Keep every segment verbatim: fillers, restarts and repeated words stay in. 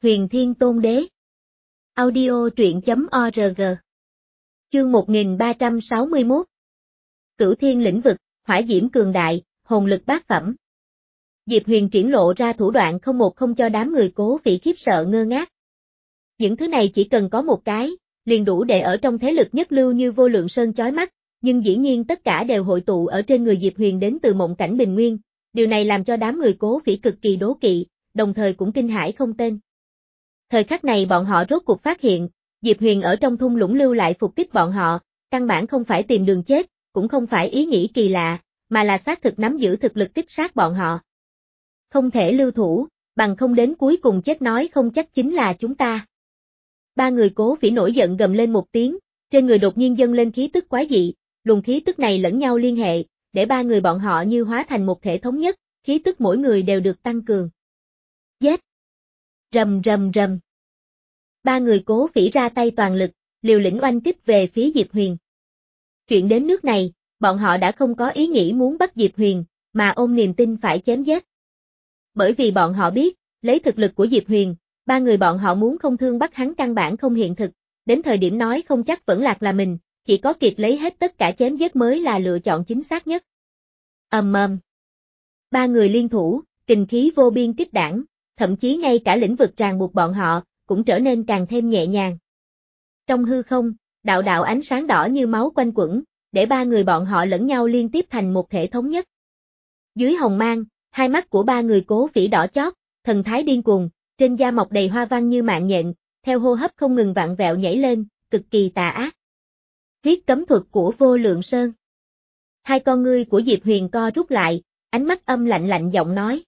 Huyền Thiên Tôn Đế. Audio truyện chấm org. Chương một nghìn ba trăm sáu mươi mốt. Cửu Thiên lĩnh vực, hỏa diễm cường đại, hồn lực bát phẩm. Diệp Huyền triển lộ ra thủ đoạn không một không cho đám người Cố Phỉ khiếp sợ ngơ ngác. Những thứ này chỉ cần có một cái, liền đủ để ở trong thế lực nhất lưu như Vô Lượng Sơn chói mắt, nhưng dĩ nhiên tất cả đều hội tụ ở trên người Diệp Huyền đến từ mộng cảnh bình nguyên, điều này làm cho đám người Cố Phỉ cực kỳ đố kỵ, đồng thời cũng kinh hãi không tên. Thời khắc này bọn họ rốt cuộc phát hiện, Diệp Huyền ở trong thung lũng lưu lại phục kích bọn họ, căn bản không phải tìm đường chết, cũng không phải ý nghĩ kỳ lạ, mà là xác thực nắm giữ thực lực kích sát bọn họ. Không thể lưu thủ, bằng không đến cuối cùng chết nói không chắc chính là chúng ta. Ba người Cố Phỉ nổi giận gầm lên một tiếng, trên người đột nhiên dâng lên khí tức quái dị, luồng khí tức này lẫn nhau liên hệ, để ba người bọn họ như hóa thành một thể thống nhất, khí tức mỗi người đều được tăng cường. Giết! Rầm rầm rầm. Ba người Cố Phỉ ra tay toàn lực, liều lĩnh oanh kích về phía Diệp Huyền. Chuyện đến nước này, bọn họ đã không có ý nghĩ muốn bắt Diệp Huyền, mà ôm niềm tin phải chém giết. Bởi vì bọn họ biết, lấy thực lực của Diệp Huyền, ba người bọn họ muốn không thương bắt hắn căn bản không hiện thực, đến thời điểm nói không chắc vẫn lạc là mình, chỉ có kiệt lấy hết tất cả chém giết mới là lựa chọn chính xác nhất. Ầm ầm. Ba người liên thủ, kình khí vô biên kích đảng, thậm chí ngay cả lĩnh vực ràng buộc bọn họ, cũng trở nên càng thêm nhẹ nhàng. Trong hư không, đạo đạo ánh sáng đỏ như máu quanh quẩn, để ba người bọn họ lẫn nhau liên tiếp thành một thể thống nhất. Dưới hồng mang, hai mắt của ba người Cố Phỉ đỏ chót, thần thái điên cuồng, trên da mọc đầy hoa văn như mạng nhện, theo hô hấp không ngừng vặn vẹo nhảy lên, cực kỳ tà ác. Huyết cấm thuật của Vô Lượng Sơn. Hai con ngươi của Diệp Huyền co rút lại, ánh mắt âm lạnh lạnh giọng nói.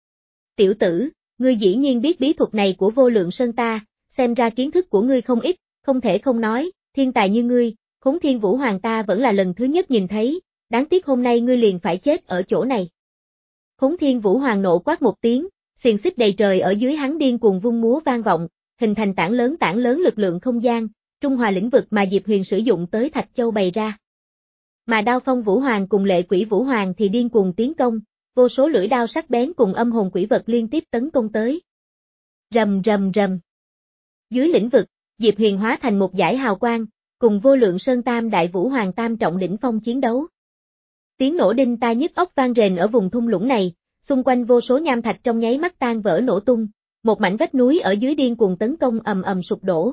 Tiểu tử, ngươi dĩ nhiên biết bí thuật này của Vô Lượng Sơn ta, xem ra kiến thức của ngươi không ít, không thể không nói, thiên tài như ngươi, Khốn Thiên Vũ Hoàng ta vẫn là lần thứ nhất nhìn thấy, đáng tiếc hôm nay ngươi liền phải chết ở chỗ này. Khốn Thiên Vũ Hoàng nộ quát một tiếng, xiềng xích đầy trời ở dưới hắn điên cuồng vung múa vang vọng, hình thành tảng lớn tảng lớn lực lượng không gian, trung hòa lĩnh vực mà Diệp Huyền sử dụng tới Thạch Châu bày ra. Mà Đao Phong Vũ Hoàng cùng Lệ Quỷ Vũ Hoàng thì điên cuồng tiến công, vô số lưỡi đao sắc bén cùng âm hồn quỷ vật liên tiếp tấn công tới. Rầm rầm rầm. Dưới lĩnh vực, Diệp Huyền hóa thành một dải hào quang, cùng Vô Lượng Sơn Tam Đại Vũ Hoàng tam trọng đỉnh phong chiến đấu. Tiếng nổ đinh tai nhức óc vang rền ở vùng thung lũng này, xung quanh vô số nham thạch trong nháy mắt tan vỡ nổ tung, một mảnh vách núi ở dưới điên cuồng tấn công ầm ầm sụp đổ.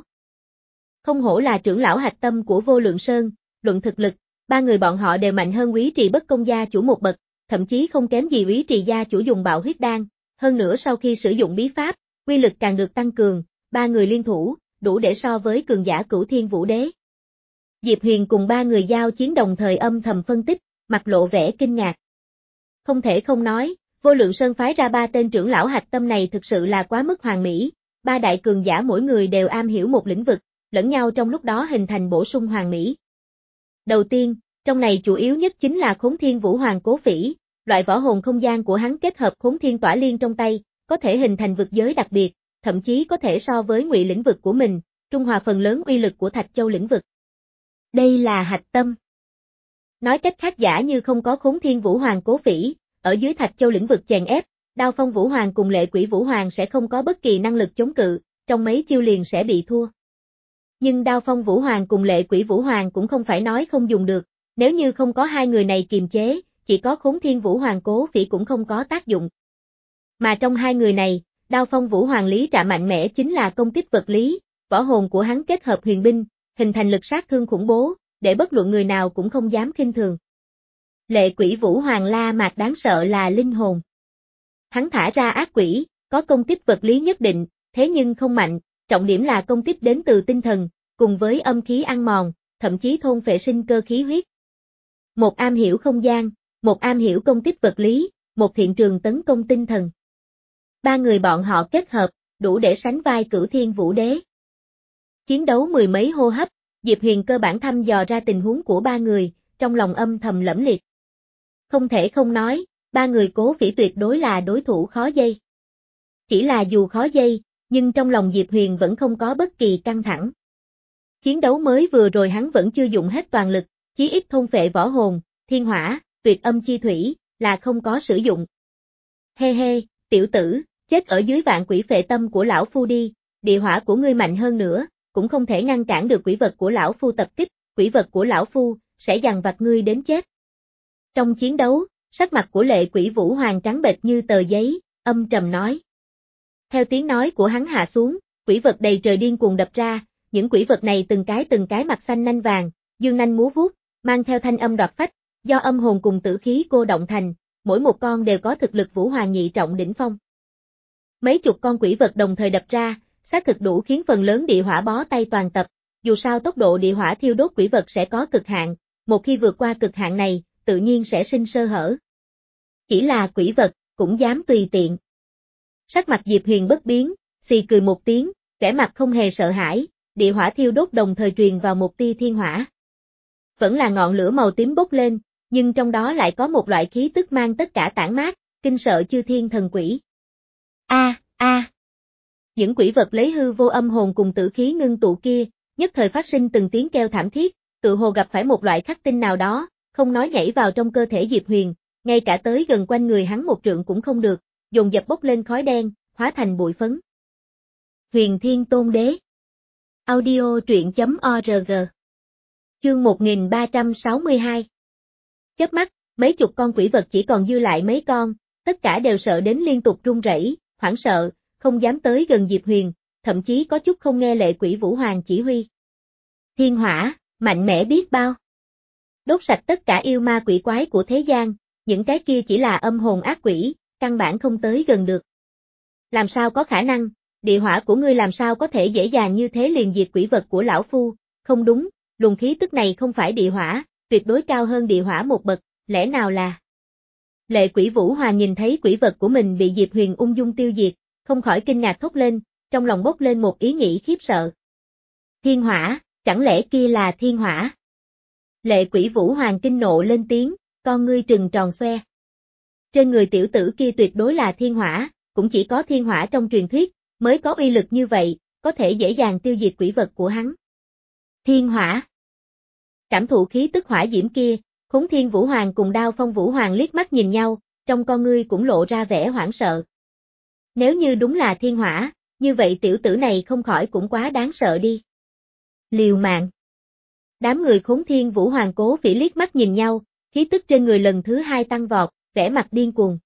Không hổ là trưởng lão hạch tâm của Vô Lượng Sơn, luận thực lực, ba người bọn họ đều mạnh hơn Úy Trì Bất Công gia chủ một bậc, thậm chí không kém gì Úy Trì gia chủ dùng bạo huyết đan, hơn nữa sau khi sử dụng bí pháp, uy lực càng được tăng cường, ba người liên thủ, đủ để so với cường giả Cửu Thiên Vũ Đế. Diệp Huyền cùng ba người giao chiến đồng thời âm thầm phân tích, mặt lộ vẻ kinh ngạc. Không thể không nói, Vô Lượng Sơn phái ra ba tên trưởng lão hạch tâm này thực sự là quá mức hoàn mỹ, ba đại cường giả mỗi người đều am hiểu một lĩnh vực, lẫn nhau trong lúc đó hình thành bổ sung hoàn mỹ. Đầu tiên, trong này chủ yếu nhất chính là Khốn Thiên Vũ Hoàng Cố Phỉ, loại võ hồn không gian của hắn kết hợp Khốn Thiên Tỏa Liên trong tay, có thể hình thành vực giới đặc biệt, thậm chí có thể so với Ngụy lĩnh vực của mình, trung hòa phần lớn uy lực của Thạch Châu lĩnh vực. Đây là hạch tâm. Nói cách khác giả như không có Khốn Thiên Vũ Hoàng Cố Phỉ, ở dưới Thạch Châu lĩnh vực chèn ép, Đao Phong Vũ Hoàng cùng Lệ Quỷ Vũ Hoàng sẽ không có bất kỳ năng lực chống cự, trong mấy chiêu liền sẽ bị thua. Nhưng Đao Phong Vũ Hoàng cùng Lệ Quỷ Vũ Hoàng cũng không phải nói không dùng được, nếu như không có hai người này kiềm chế, chỉ có Khốn Thiên Vũ Hoàng Cố Phỉ cũng không có tác dụng. Mà trong hai người này, Đao Phong Vũ Hoàng lý trạ mạnh mẽ chính là công kích vật lý, võ hồn của hắn kết hợp huyền binh, hình thành lực sát thương khủng bố, để bất luận người nào cũng không dám khinh thường. Lệ Quỷ Vũ Hoàng la mạc đáng sợ là linh hồn. Hắn thả ra ác quỷ, có công kích vật lý nhất định, thế nhưng không mạnh, trọng điểm là công kích đến từ tinh thần, cùng với âm khí ăn mòn, thậm chí thôn phệ sinh cơ khí huyết. Một am hiểu không gian, một am hiểu công kích vật lý, một thiện trường tấn công tinh thần. Ba người bọn họ kết hợp, đủ để sánh vai Cửu Thiên Vũ Đế. Chiến đấu mười mấy hô hấp, Diệp Huyền cơ bản thăm dò ra tình huống của ba người, trong lòng âm thầm lẫm liệt. Không thể không nói, ba người Cố Phỉ tuyệt đối là đối thủ khó dây. Chỉ là dù khó dây, nhưng trong lòng Diệp Huyền vẫn không có bất kỳ căng thẳng. Chiến đấu mới vừa rồi hắn vẫn chưa dùng hết toàn lực, chí ít thôn phệ võ hồn, thiên hỏa, tuyệt âm chi thủy, là không có sử dụng. Hê hê, tiểu tử, Chết ở dưới vạn quỷ phệ tâm của lão phu đi, địa hỏa của ngươi mạnh hơn nữa, cũng không thể ngăn cản được quỷ vật của lão phu tập kích, quỷ vật của lão phu sẽ dằn vặt ngươi đến chết. Trong chiến đấu, sắc mặt của lệ quỷ Vũ Hoàng trắng bệch như tờ giấy, âm trầm nói. Theo tiếng nói của hắn hạ xuống, quỷ vật đầy trời điên cuồng đập ra, những quỷ vật này từng cái từng cái mặt xanh nanh vàng, dương nanh múa vuốt, mang theo thanh âm đoạt phách, do âm hồn cùng tử khí cô động thành, mỗi một con đều có thực lực Vũ Hoàng nhị trọng đỉnh phong. Mấy chục con quỷ vật đồng thời đập ra, xác thực đủ khiến phần lớn địa hỏa bó tay toàn tập, dù sao tốc độ địa hỏa thiêu đốt quỷ vật sẽ có cực hạn, một khi vượt qua cực hạn này, tự nhiên sẽ sinh sơ hở. Chỉ là quỷ vật, cũng dám tùy tiện. Sắc mặt Diệp Huyền bất biến, xì cười một tiếng, vẻ mặt không hề sợ hãi, địa hỏa thiêu đốt đồng thời truyền vào một tia thiên hỏa. Vẫn là ngọn lửa màu tím bốc lên, nhưng trong đó lại có một loại khí tức mang tất cả tản mát, kinh sợ chư thiên thần quỷ. A, a. Những quỷ vật lấy hư vô âm hồn cùng tử khí ngưng tụ kia, nhất thời phát sinh từng tiếng kêu thảm thiết, tự hồ gặp phải một loại khắc tinh nào đó, không nói nhảy vào trong cơ thể Diệp Huyền, ngay cả tới gần quanh người hắn một trượng cũng không được, dồn dập bốc lên khói đen, hóa thành bụi phấn. Huyền Thiên Tôn Đế. Audio truyện chấm org. Chương một nghìn ba trăm sáu mươi hai. Chớp mắt, mấy chục con quỷ vật chỉ còn dư lại mấy con, tất cả đều sợ đến liên tục run rẩy, hoảng sợ, không dám tới gần Diệp Huyền, thậm chí có chút không nghe lệ quỷ Vũ Hoàng chỉ huy. Thiên hỏa, mạnh mẽ biết bao. Đốt sạch tất cả yêu ma quỷ quái của thế gian, những cái kia chỉ là âm hồn ác quỷ, căn bản không tới gần được. Làm sao có khả năng, địa hỏa của ngươi làm sao có thể dễ dàng như thế liền diệt quỷ vật của lão phu, không đúng, luồng khí tức này không phải địa hỏa, tuyệt đối cao hơn địa hỏa một bậc, lẽ nào là... Lệ quỷ Vũ Hoàng nhìn thấy quỷ vật của mình bị Diệp Huyền ung dung tiêu diệt, không khỏi kinh ngạc thốt lên, trong lòng bốc lên một ý nghĩ khiếp sợ. Thiên hỏa, chẳng lẽ kia là thiên hỏa? Lệ quỷ Vũ Hoàng kinh nộ lên tiếng, con ngươi trừng tròn xoe. Trên người tiểu tử kia tuyệt đối là thiên hỏa, cũng chỉ có thiên hỏa trong truyền thuyết, mới có uy lực như vậy, có thể dễ dàng tiêu diệt quỷ vật của hắn. Thiên hỏa. Cảm thụ khí tức hỏa diễm kia, Khốn Thiên Vũ Hoàng cùng Đao Phong Vũ Hoàng liếc mắt nhìn nhau, trong con ngươi cũng lộ ra vẻ hoảng sợ. Nếu như đúng là thiên hỏa, như vậy tiểu tử này không khỏi cũng quá đáng sợ đi. Liều mạng. Đám người Khốn Thiên Vũ Hoàng Cố Phỉ liếc mắt nhìn nhau, khí tức trên người lần thứ hai tăng vọt, vẻ mặt điên cuồng.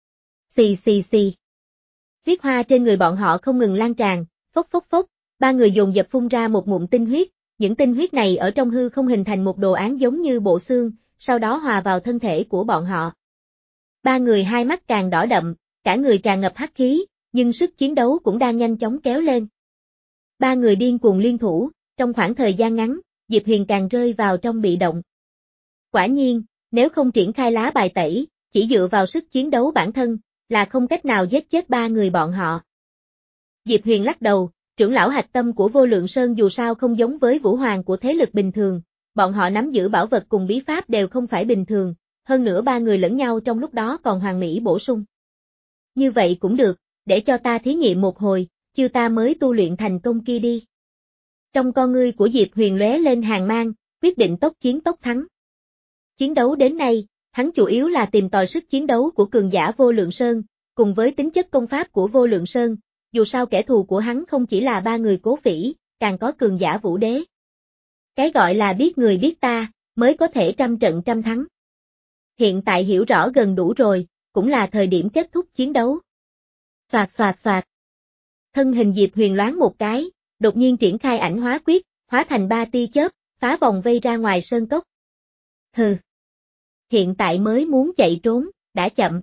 Xì xì xì. Huyết hoa trên người bọn họ không ngừng lan tràn, phốc phốc phốc, ba người dồn dập phun ra một ngụm tinh huyết, những tinh huyết này ở trong hư không hình thành một đồ án giống như bộ xương, sau đó hòa vào thân thể của bọn họ. Ba người hai mắt càng đỏ đậm, cả người tràn ngập hắc khí, nhưng sức chiến đấu cũng đang nhanh chóng kéo lên. Ba người điên cuồng liên thủ, trong khoảng thời gian ngắn, Diệp Huyền càng rơi vào trong bị động. Quả nhiên, nếu không triển khai lá bài tẩy, chỉ dựa vào sức chiến đấu bản thân, là không cách nào giết chết ba người bọn họ. Diệp Huyền lắc đầu, trưởng lão hạch tâm của Vô Lượng Sơn dù sao không giống với Vũ Hoàng của thế lực bình thường, bọn họ nắm giữ bảo vật cùng bí pháp đều không phải bình thường, hơn nữa ba người lẫn nhau trong lúc đó còn hoàn mỹ bổ sung. Như vậy cũng được, để cho ta thí nghiệm một hồi, chiêu ta mới tu luyện thành công kia đi. Trong con ngươi của Diệp Huyền lóe lên hàn mang, quyết định tốc chiến tốc thắng. Chiến đấu đến nay, hắn chủ yếu là tìm tòi sức chiến đấu của cường giả Vô Lượng Sơn, cùng với tính chất công pháp của Vô Lượng Sơn, dù sao kẻ thù của hắn không chỉ là ba người Cố Phỉ, càng có cường giả Vũ Đế. Cái gọi là biết người biết ta, mới có thể trăm trận trăm thắng. Hiện tại hiểu rõ gần đủ rồi, cũng là thời điểm kết thúc chiến đấu. Xoạt xoạt xoạt. Thân hình Diệp Huyền loáng một cái, đột nhiên triển khai ảnh hóa quyết, hóa thành ba tia chớp, phá vòng vây ra ngoài sơn cốc. Hừ. Hiện tại mới muốn chạy trốn, đã chậm.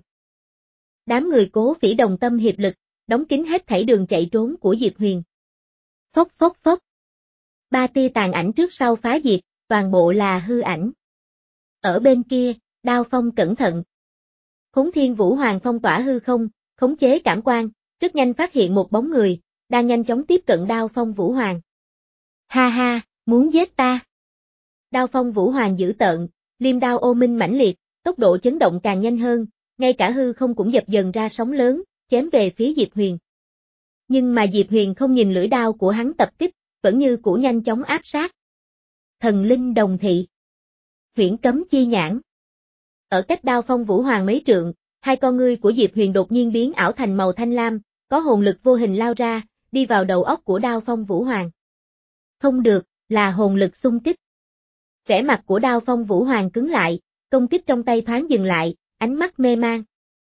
Đám người Cố Phỉ đồng tâm hiệp lực, đóng kín hết thảy đường chạy trốn của Diệp Huyền. Phốc phốc phốc. Ba tia tàn ảnh trước sau phá diệt, toàn bộ là hư ảnh. Ở bên kia, Đao Phong cẩn thận. Khốn Thiên Vũ Hoàng phong tỏa hư không, khống chế cảm quan, rất nhanh phát hiện một bóng người, đang nhanh chóng tiếp cận Đao Phong Vũ Hoàng. Ha ha, muốn giết ta. Đao Phong Vũ Hoàng dữ tợn, liêm đao ô minh mãnh liệt, tốc độ chấn động càng nhanh hơn, ngay cả hư không cũng dập dần ra sóng lớn, chém về phía Diệp Huyền. Nhưng mà Diệp Huyền không nhìn lưỡi đao của hắn tập kích, vẫn như cũ nhanh chóng áp sát. Thần linh đồng thị. Huyễn cấm chi nhãn. Ở cách Đao Phong Vũ Hoàng mấy trượng, hai con ngươi của Diệp Huyền đột nhiên biến ảo thành màu thanh lam, có hồn lực vô hình lao ra, đi vào đầu óc của Đao Phong Vũ Hoàng. Không được, là hồn lực xung kích. Vẻ mặt của Đao Phong Vũ Hoàng cứng lại, công kích trong tay thoáng dừng lại, ánh mắt mê man.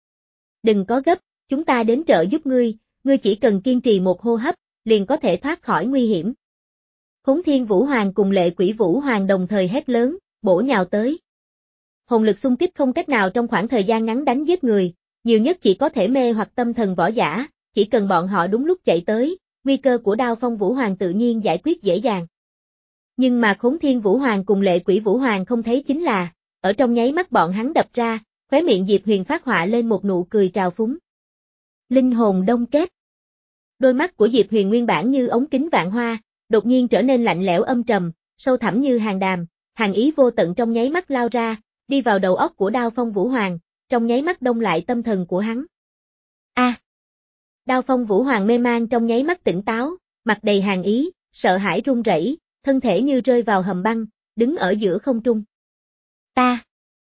Đừng có gấp, chúng ta đến trợ giúp ngươi, ngươi chỉ cần kiên trì một hô hấp, liền có thể thoát khỏi nguy hiểm. Khốn Thiên Vũ Hoàng cùng Lệ Quỷ Vũ Hoàng đồng thời hét lớn, bổ nhào tới. Hồn lực xung kích không cách nào trong khoảng thời gian ngắn đánh giết người, nhiều nhất chỉ có thể mê hoặc tâm thần võ giả, chỉ cần bọn họ đúng lúc chạy tới, nguy cơ của Đao Phong Vũ Hoàng tự nhiên giải quyết dễ dàng. Nhưng mà Khốn Thiên Vũ Hoàng cùng Lệ Quỷ Vũ Hoàng không thấy chính là, ở trong nháy mắt bọn hắn đập ra, khóe miệng Diệp Huyền phát họa lên một nụ cười trào phúng. Linh hồn đông kết. Đôi mắt của Diệp Huyền nguyên bản như ống kính vạn hoa, đột nhiên trở nên lạnh lẽo âm trầm, sâu thẳm như hàng đàm, hàn ý vô tận trong nháy mắt lao ra, đi vào đầu óc của Đao Phong Vũ Hoàng, trong nháy mắt đông lại tâm thần của hắn. A! À, Đao Phong Vũ Hoàng mê man trong nháy mắt tỉnh táo, mặt đầy hàn ý, sợ hãi run rẩy, thân thể như rơi vào hầm băng, đứng ở giữa không trung. Ta!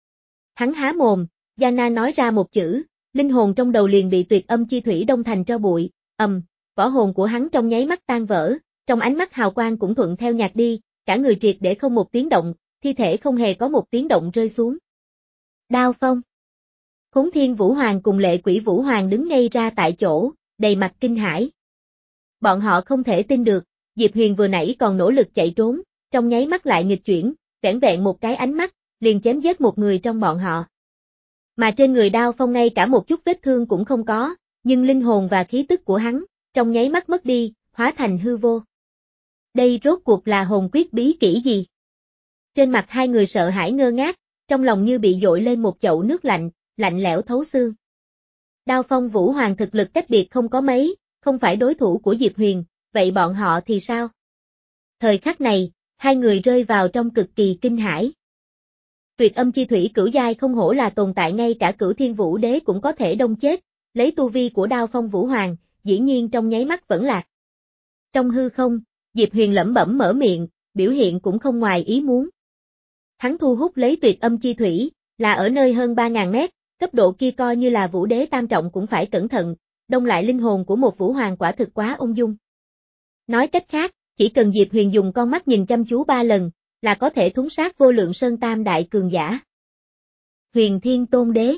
Hắn há mồm, Yana nói ra một chữ, linh hồn trong đầu liền bị tuyệt âm chi thủy đông thành tro bụi, ầm, võ hồn của hắn trong nháy mắt tan vỡ, trong ánh mắt hào quang cũng thuận theo nhạt đi, cả người triệt để không một tiếng động, thi thể không hề có một tiếng động rơi xuống. Đao Phong. Khốn Thiên Vũ Hoàng cùng Lệ Quỷ Vũ Hoàng đứng ngay ra tại chỗ, đầy mặt kinh hãi. Bọn họ không thể tin được, Diệp Huyền vừa nãy còn nỗ lực chạy trốn, trong nháy mắt lại nghịch chuyển, vẻn vẹn một cái ánh mắt, liền chém giết một người trong bọn họ. Mà trên người Đao Phong ngay cả một chút vết thương cũng không có, nhưng linh hồn và khí tức của hắn, trong nháy mắt mất đi, hóa thành hư vô. Đây rốt cuộc là hồn quyết bí kỹ gì? Trên mặt hai người sợ hãi ngơ ngác, trong lòng như bị dội lên một chậu nước lạnh, lạnh lẽo thấu xương. Đao Phong Vũ Hoàng thực lực cách biệt không có mấy, không phải đối thủ của Diệp Huyền, vậy bọn họ thì sao? Thời khắc này, hai người rơi vào trong cực kỳ kinh hãi. Tuyệt âm chi thủy cửu giai không hổ là tồn tại ngay cả Cửu Thiên Vũ Đế cũng có thể đông chết, lấy tu vi của Đao Phong Vũ Hoàng, dĩ nhiên trong nháy mắt vẫn lạc. Trong hư không, Diệp Huyền lẩm bẩm mở miệng, biểu hiện cũng không ngoài ý muốn. Hắn thu hút lấy tuyệt âm chi thủy, là ở nơi hơn ba ngàn mét, cấp độ kia coi như là Vũ Đế tam trọng cũng phải cẩn thận, đông lại linh hồn của một Vũ Hoàng quả thực quá ung dung. Nói cách khác, chỉ cần Diệp Huyền dùng con mắt nhìn chăm chú ba lần, là có thể thúng sát vô lượng sơn tam đại cường giả. Huyền Thiên Tôn Đế.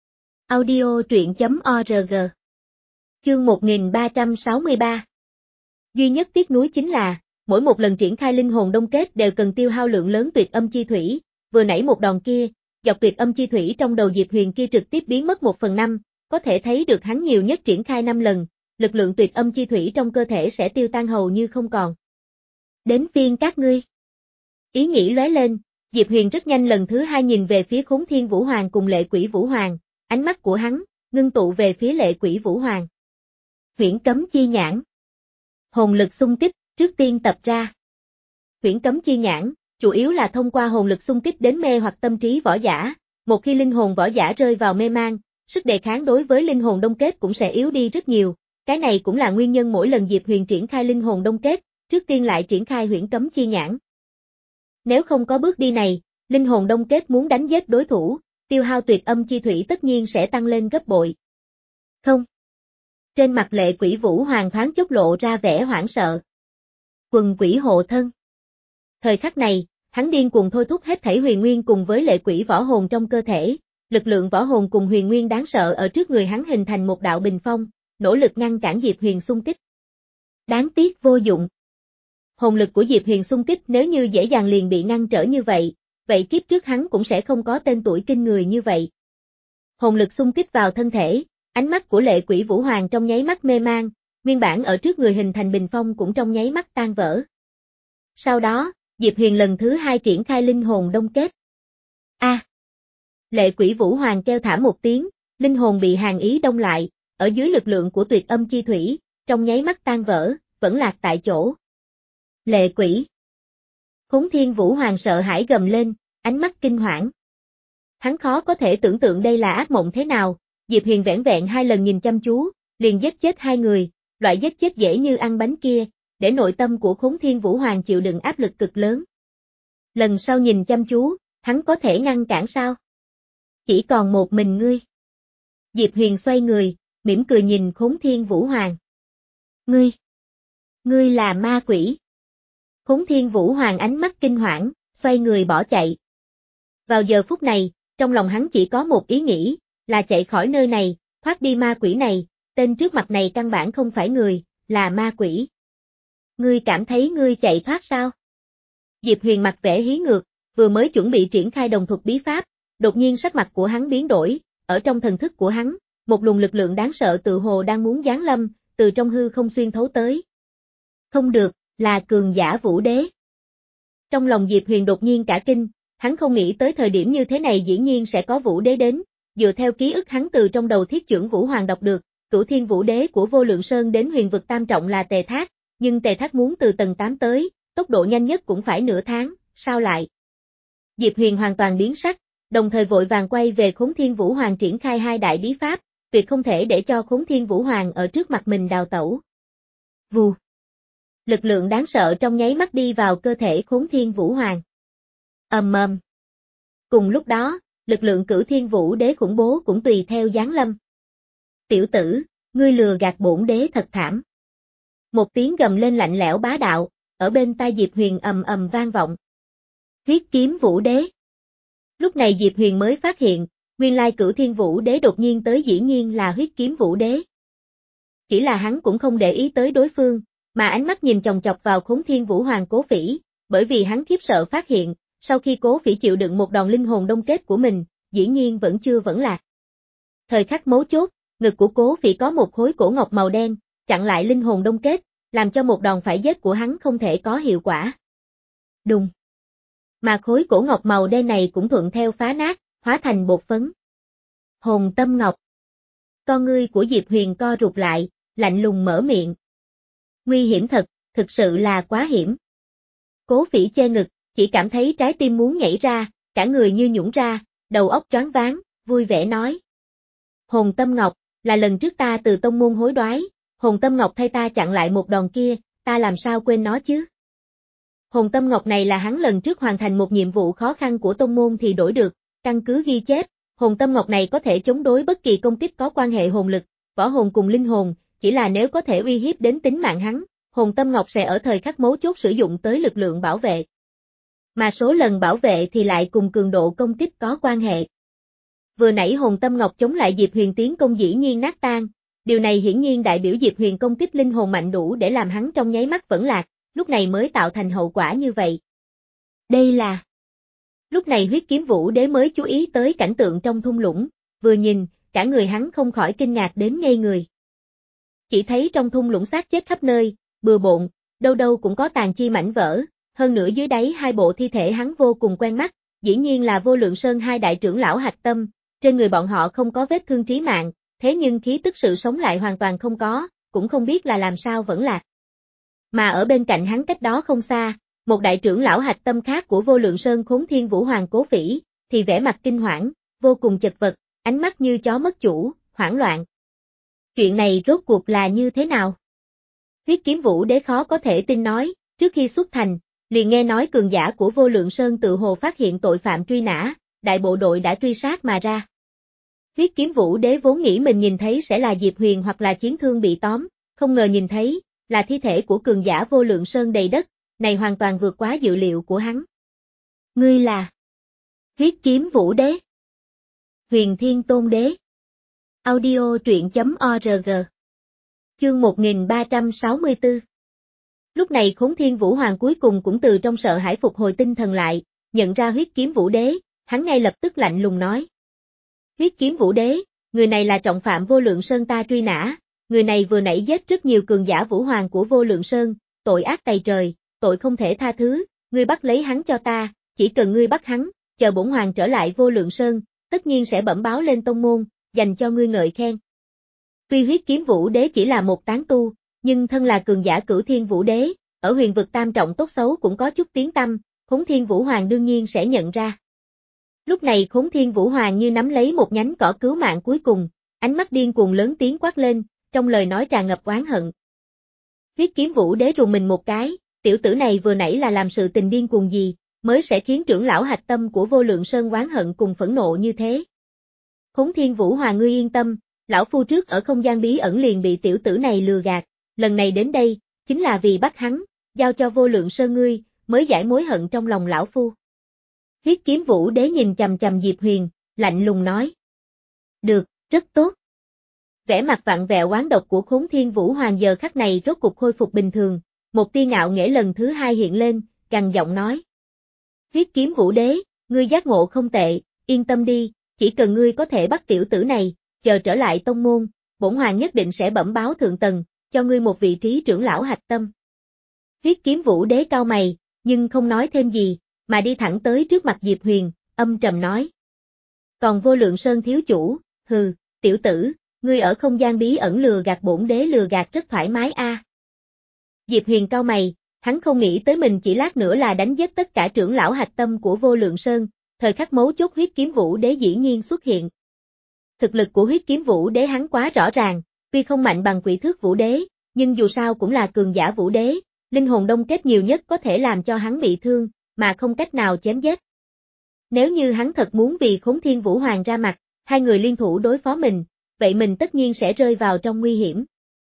Audio truyện chấm org. Chương một nghìn ba trăm sáu mươi ba. Duy nhất tiếc nuối chính là, mỗi một lần triển khai linh hồn đông kết đều cần tiêu hao lượng lớn tuyệt âm chi thủy, vừa nãy một đòn kia, dọc tuyệt âm chi thủy trong đầu Diệp Huyền kia trực tiếp biến mất một phần năm, có thể thấy được hắn nhiều nhất triển khai năm lần, lực lượng tuyệt âm chi thủy trong cơ thể sẽ tiêu tan hầu như không còn. Đến phiên các ngươi. Ý nghĩ lóe lên, Diệp Huyền rất nhanh lần thứ hai nhìn về phía Khốn Thiên Vũ Hoàng cùng Lệ Quỷ Vũ Hoàng, ánh mắt của hắn, ngưng tụ về phía Lệ Quỷ Vũ Hoàng. Huyễn cấm chi nhãn. Hồn lực xung kích, trước tiên tập ra. Huyễn cấm chi nhãn, chủ yếu là thông qua hồn lực xung kích đến mê hoặc tâm trí võ giả, một khi linh hồn võ giả rơi vào mê man, sức đề kháng đối với linh hồn đông kết cũng sẽ yếu đi rất nhiều, cái này cũng là nguyên nhân mỗi lần Diệp Huyền triển khai linh hồn đông kết, trước tiên lại triển khai huyễn cấm chi nhãn. Nếu không có bước đi này, linh hồn đông kết muốn đánh giết đối thủ, tiêu hao tuyệt âm chi thủy tất nhiên sẽ tăng lên gấp bội. Không. Trên mặt Lệ Quỷ Vũ Hoàng thoáng chốc lộ ra vẻ hoảng sợ. Quần quỷ hộ thân. Thời khắc này, hắn điên cuồng thôi thúc hết thảy huyền nguyên cùng với lệ quỷ võ hồn trong cơ thể, lực lượng võ hồn cùng huyền nguyên đáng sợ ở trước người hắn hình thành một đạo bình phong, nỗ lực ngăn cản Diệp Huyền xung kích. Đáng tiếc vô dụng. Hồn lực của Diệp Huyền xung kích nếu như dễ dàng liền bị ngăn trở như vậy, vậy kiếp trước hắn cũng sẽ không có tên tuổi kinh người như vậy. Hồn lực xung kích vào thân thể, ánh mắt của Lệ Quỷ Vũ Hoàng trong nháy mắt mê man, nguyên bản ở trước người hình thành bình phong cũng trong nháy mắt tan vỡ. Sau đó, Diệp Huyền lần thứ hai triển khai linh hồn đông kết. A! À, Lệ Quỷ Vũ Hoàng kêu thảm một tiếng, linh hồn bị hàn ý đông lại, ở dưới lực lượng của tuyệt âm chi thủy, trong nháy mắt tan vỡ, vẫn lạc tại chỗ. Lệ Quỷ! Khốn Thiên Vũ Hoàng sợ hãi gầm lên, ánh mắt kinh hoảng. Hắn khó có thể tưởng tượng đây là ác mộng thế nào, Diệp Huyền vẻn vẹn hai lần nhìn chăm chú, liền giết chết hai người, loại giết chết dễ như ăn bánh kia, để nội tâm của Khốn Thiên Vũ Hoàng chịu đựng áp lực cực lớn. Lần sau nhìn chăm chú, hắn có thể ngăn cản sao? Chỉ còn một mình ngươi. Diệp Huyền xoay người, mỉm cười nhìn Khốn Thiên Vũ Hoàng. Ngươi, ngươi là ma quỷ. Khốn Thiên Vũ Hoàng ánh mắt kinh hoảng, xoay người bỏ chạy. Vào giờ phút này, trong lòng hắn chỉ có một ý nghĩ, là chạy khỏi nơi này, thoát đi ma quỷ này, tên trước mặt này căn bản không phải người, là ma quỷ. Ngươi cảm thấy ngươi chạy thoát sao? Diệp Huyền mặt vẻ hí ngược, vừa mới chuẩn bị triển khai đồng thuật bí pháp, đột nhiên sắc mặt của hắn biến đổi, ở trong thần thức của hắn, một luồng lực lượng đáng sợ tự hồ đang muốn giáng lâm, từ trong hư không xuyên thấu tới. Không được, là cường giả Vũ Đế. Trong lòng Diệp Huyền đột nhiên cả kinh, hắn không nghĩ tới thời điểm như thế này dĩ nhiên sẽ có Vũ Đế đến, dựa theo ký ức hắn từ trong đầu Thiết Chưởng Vũ Hoàng đọc được, Cửu Thiên Vũ Đế của Vô Lượng Sơn đến Huyền vực tam trọng là Tề Thác, nhưng Tề Thác muốn từ tầng tám tới, tốc độ nhanh nhất cũng phải nửa tháng, sao lại? Diệp Huyền hoàn toàn biến sắc, đồng thời vội vàng quay về Khốn Thiên Vũ Hoàng triển khai hai đại bí pháp, tuyệt không thể để cho Khốn Thiên Vũ Hoàng ở trước mặt mình đào tẩu. Vù. Lực lượng đáng sợ trong nháy mắt đi vào cơ thể Khốn Thiên Vũ Hoàng. Ầm ầm. Cùng lúc đó, lực lượng Cửu Thiên Vũ Đế khủng bố cũng tùy theo giáng lâm. Tiểu tử, ngươi lừa gạt bổn đế thật thảm. Một tiếng gầm lên lạnh lẽo bá đạo, ở bên tai Diệp Huyền ầm ầm vang vọng. Huyết kiếm Vũ Đế. Lúc này Diệp Huyền mới phát hiện, nguyên lai Cửu Thiên Vũ Đế đột nhiên tới dĩ nhiên là huyết kiếm Vũ Đế. Chỉ là hắn cũng không để ý tới đối phương, mà ánh mắt nhìn chòng chọc vào Khốn Thiên Vũ Hoàng Cố Phỉ, bởi vì hắn khiếp sợ phát hiện, sau khi Cố Phỉ chịu đựng một đòn linh hồn đông kết của mình, dĩ nhiên vẫn chưa vẫn lạc. Thời khắc mấu chốt, ngực của Cố Phỉ có một khối cổ ngọc màu đen, chặn lại linh hồn đông kết, làm cho một đòn phải giết của hắn không thể có hiệu quả. Đùng. Mà khối cổ ngọc màu đen này cũng thuận theo phá nát, hóa thành bột phấn. Hồn Tâm Ngọc. Con ngươi của Diệp Huyền co rụt lại, lạnh lùng mở miệng. Nguy hiểm thật, thực sự là quá hiểm. Cố Phỉ che ngực, chỉ cảm thấy trái tim muốn nhảy ra, cả người như nhũn ra, đầu óc choáng váng, vui vẻ nói. Hồn Tâm Ngọc, là lần trước ta từ tông môn hối đoái, Hồn Tâm Ngọc thay ta chặn lại một đòn kia, ta làm sao quên nó chứ? Hồn Tâm Ngọc này là hắn lần trước hoàn thành một nhiệm vụ khó khăn của tông môn thì đổi được, căn cứ ghi chép, Hồn Tâm Ngọc này có thể chống đối bất kỳ công kích có quan hệ hồn lực, võ hồn cùng linh hồn, chỉ là nếu có thể uy hiếp đến tính mạng hắn, Hồn Tâm Ngọc sẽ ở thời khắc mấu chốt sử dụng tới lực lượng bảo vệ. Mà số lần bảo vệ thì lại cùng cường độ công kích có quan hệ. Vừa nãy Hồn Tâm Ngọc chống lại Diệp Huyền tiến công dĩ nhiên nát tan, điều này hiển nhiên đại biểu Diệp Huyền công kích linh hồn mạnh đủ để làm hắn trong nháy mắt vẫn lạc, lúc này mới tạo thành hậu quả như vậy. Đây là... Lúc này Huyết Kiếm Vũ Đế mới chú ý tới cảnh tượng trong thung lũng, vừa nhìn, cả người hắn không khỏi kinh ngạc đến ngây người. Chỉ thấy trong thung lũng xác chết khắp nơi, bừa bộn, đâu đâu cũng có tàn chi mảnh vỡ, hơn nữa dưới đáy hai bộ thi thể hắn vô cùng quen mắt, dĩ nhiên là Vô Lượng Sơn hai đại trưởng lão Hạch Tâm, trên người bọn họ không có vết thương trí mạng, thế nhưng khí tức sự sống lại hoàn toàn không có, cũng không biết là làm sao vẫn lạc. Mà ở bên cạnh hắn cách đó không xa, một đại trưởng lão Hạch Tâm khác của Vô Lượng Sơn Khốn Thiên Vũ Hoàng Cố Phỉ, thì vẻ mặt kinh hoảng, vô cùng chật vật, ánh mắt như chó mất chủ, hoảng loạn. Chuyện này rốt cuộc là như thế nào? Huyết Kiếm Vũ Đế khó có thể tin nói, trước khi xuất thành, liền nghe nói cường giả của Vô Lượng Sơn tự hồ phát hiện tội phạm truy nã, đại bộ đội đã truy sát mà ra. Huyết Kiếm Vũ Đế vốn nghĩ mình nhìn thấy sẽ là Diệp Huyền hoặc là chiến thương bị tóm, không ngờ nhìn thấy, là thi thể của cường giả Vô Lượng Sơn đầy đất, này hoàn toàn vượt quá dự liệu của hắn. Ngươi là Huyết Kiếm Vũ Đế. Huyền Thiên Tôn Đế. Audio truyện chấm org. Chương một nghìn ba trăm sáu mươi tư. Lúc này Khốn Thiên Vũ Hoàng cuối cùng cũng từ trong sợ hãi phục hồi tinh thần lại, nhận ra Huyết Kiếm Vũ Đế, hắn ngay lập tức lạnh lùng nói. Huyết Kiếm Vũ Đế, người này là trọng phạm Vô Lượng Sơn ta truy nã, người này vừa nãy giết rất nhiều cường giả Vũ Hoàng của Vô Lượng Sơn, tội ác tày trời, tội không thể tha thứ, ngươi bắt lấy hắn cho ta, chỉ cần ngươi bắt hắn, chờ bổn hoàng trở lại Vô Lượng Sơn, tất nhiên sẽ bẩm báo lên tông môn, dành cho ngươi ngợi khen. Tuy Huyết Kiếm Vũ Đế chỉ là một tán tu, nhưng thân là cường giả Cửu Thiên Vũ Đế, ở huyền vực tam trọng tốt xấu cũng có chút tiếng tăm, Khốn Thiên Vũ Hoàng đương nhiên sẽ nhận ra. Lúc này Khốn Thiên Vũ Hoàng như nắm lấy một nhánh cỏ cứu mạng cuối cùng, ánh mắt điên cuồng lớn tiếng quát lên, trong lời nói tràn ngập oán hận. Huyết Kiếm Vũ Đế rùng mình một cái, tiểu tử này vừa nãy là làm sự tình điên cuồng gì, mới sẽ khiến trưởng lão Hạch Tâm của Vô Lượng Sơn oán hận cùng phẫn nộ như thế. Khốn Thiên Vũ Hoàng ngươi yên tâm, lão phu trước ở không gian bí ẩn liền bị tiểu tử này lừa gạt, lần này đến đây, chính là vì bắt hắn, giao cho Vô Lượng Sơn ngươi, mới giải mối hận trong lòng lão phu. Huyết Kiếm Vũ Đế nhìn chằm chằm Diệp Huyền, lạnh lùng nói. Được, rất tốt. Vẻ mặt vặn vẹo oán độc của Khốn Thiên Vũ Hoàng giờ khắc này rốt cục khôi phục bình thường, một tia ngạo nghễ lần thứ hai hiện lên, gằn giọng nói. Huyết Kiếm Vũ Đế, ngươi giác ngộ không tệ, yên tâm đi, chỉ cần ngươi có thể bắt tiểu tử này, chờ trở lại tông môn, bổn hoàng nhất định sẽ bẩm báo thượng tầng, cho ngươi một vị trí trưởng lão hạch tâm. Huyết Kiếm Vũ Đế cau mày, nhưng không nói thêm gì, mà đi thẳng tới trước mặt Diệp Huyền, âm trầm nói. Còn Vô Lượng Sơn thiếu chủ, hừ, tiểu tử, ngươi ở không gian bí ẩn lừa gạt bổn đế lừa gạt rất thoải mái a. À. Diệp Huyền cau mày, hắn không nghĩ tới mình chỉ lát nữa là đánh giết tất cả trưởng lão hạch tâm của Vô Lượng Sơn, thời khắc mấu chốt Huyết Kiếm Vũ Đế dĩ nhiên xuất hiện. Thực lực của Huyết Kiếm Vũ Đế hắn quá rõ ràng, tuy không mạnh bằng Quỷ Thước Vũ Đế, nhưng dù sao cũng là cường giả Vũ Đế, linh hồn đông kết nhiều nhất có thể làm cho hắn bị thương, mà không cách nào chém giết. Nếu như hắn thật muốn vì Khốn Thiên Vũ Hoàng ra mặt, hai người liên thủ đối phó mình, vậy mình tất nhiên sẽ rơi vào trong nguy hiểm.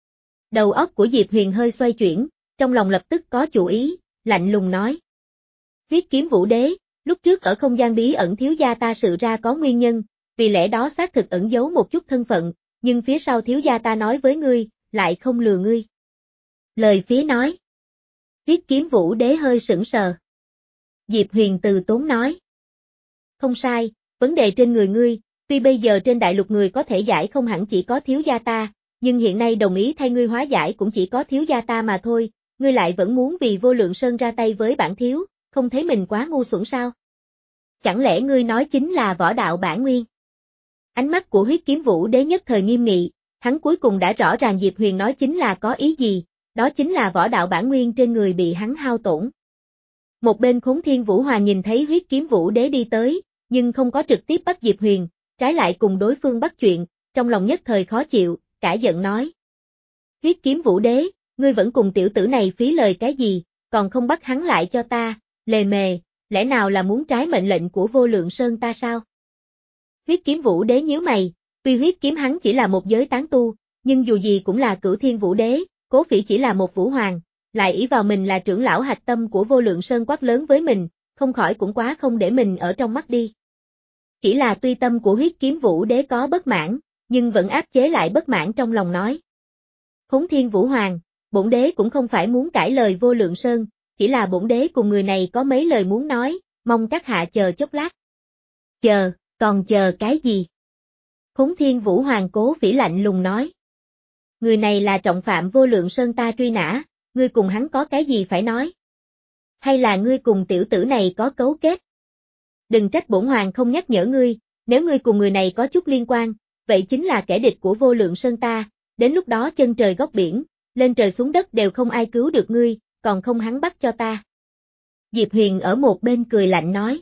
Đầu óc của Diệp Huyền hơi xoay chuyển, trong lòng lập tức có chủ ý, lạnh lùng nói. Huyết Kiếm Vũ Đế, lúc trước ở không gian bí ẩn thiếu gia ta sự ra có nguyên nhân, vì lẽ đó xác thực ẩn giấu một chút thân phận, nhưng phía sau thiếu gia ta nói với ngươi, lại không lừa ngươi. Lời phía nói. Huyết Kiếm Vũ Đế hơi sững sờ. Diệp Huyền từ tốn nói. Không sai, vấn đề trên người ngươi, tuy bây giờ trên đại lục người có thể giải không hẳn chỉ có thiếu gia ta, nhưng hiện nay đồng ý thay ngươi hóa giải cũng chỉ có thiếu gia ta mà thôi, ngươi lại vẫn muốn vì Vô Lượng Sơn ra tay với bản thiếu, không thấy mình quá ngu xuẩn sao? Chẳng lẽ ngươi nói chính là võ đạo bản nguyên? Ánh mắt của Huyết Kiếm Vũ Đế nhất thời nghiêm nghị, hắn cuối cùng đã rõ ràng Diệp Huyền nói chính là có ý gì, đó chính là võ đạo bản nguyên trên người bị hắn hao tổn. Một bên Khốn Thiên Vũ Hoàng nhìn thấy Huyết Kiếm Vũ Đế đi tới, nhưng không có trực tiếp bắt Diệp Huyền, trái lại cùng đối phương bắt chuyện, trong lòng nhất thời khó chịu, cả giận nói. Huyết Kiếm Vũ Đế, ngươi vẫn cùng tiểu tử này phí lời cái gì, còn không bắt hắn lại cho ta, lề mề, lẽ nào là muốn trái mệnh lệnh của Vô Lượng Sơn ta sao? Huyết Kiếm Vũ Đế nhíu mày, tuy huyết kiếm hắn chỉ là một giới tán tu, nhưng dù gì cũng là Cửu Thiên Vũ Đế, Cố Phỉ chỉ là một vũ hoàng, lại ỷ vào mình là trưởng lão hạch tâm của Vô Lượng Sơn quát lớn với mình, không khỏi cũng quá không để mình ở trong mắt đi. Chỉ là tuy tâm của Huyết Kiếm Vũ Đế có bất mãn, nhưng vẫn áp chế lại bất mãn trong lòng nói. Khốn Thiên Vũ Hoàng, bổn đế cũng không phải muốn cãi lời Vô Lượng Sơn, chỉ là bổn đế cùng người này có mấy lời muốn nói, mong các hạ chờ chốc lát. Chờ, còn chờ cái gì? Khốn Thiên Vũ Hoàng Cố Phỉ lạnh lùng nói. Người này là trọng phạm Vô Lượng Sơn ta truy nã, ngươi cùng hắn có cái gì phải nói? Hay là ngươi cùng tiểu tử này có cấu kết? Đừng trách bổn hoàng không nhắc nhở ngươi, nếu ngươi cùng người này có chút liên quan, vậy chính là kẻ địch của Vô Lượng Sơn ta, đến lúc đó chân trời góc biển, lên trời xuống đất đều không ai cứu được ngươi, còn không hắn bắt cho ta. Diệp Huyền ở một bên cười lạnh nói.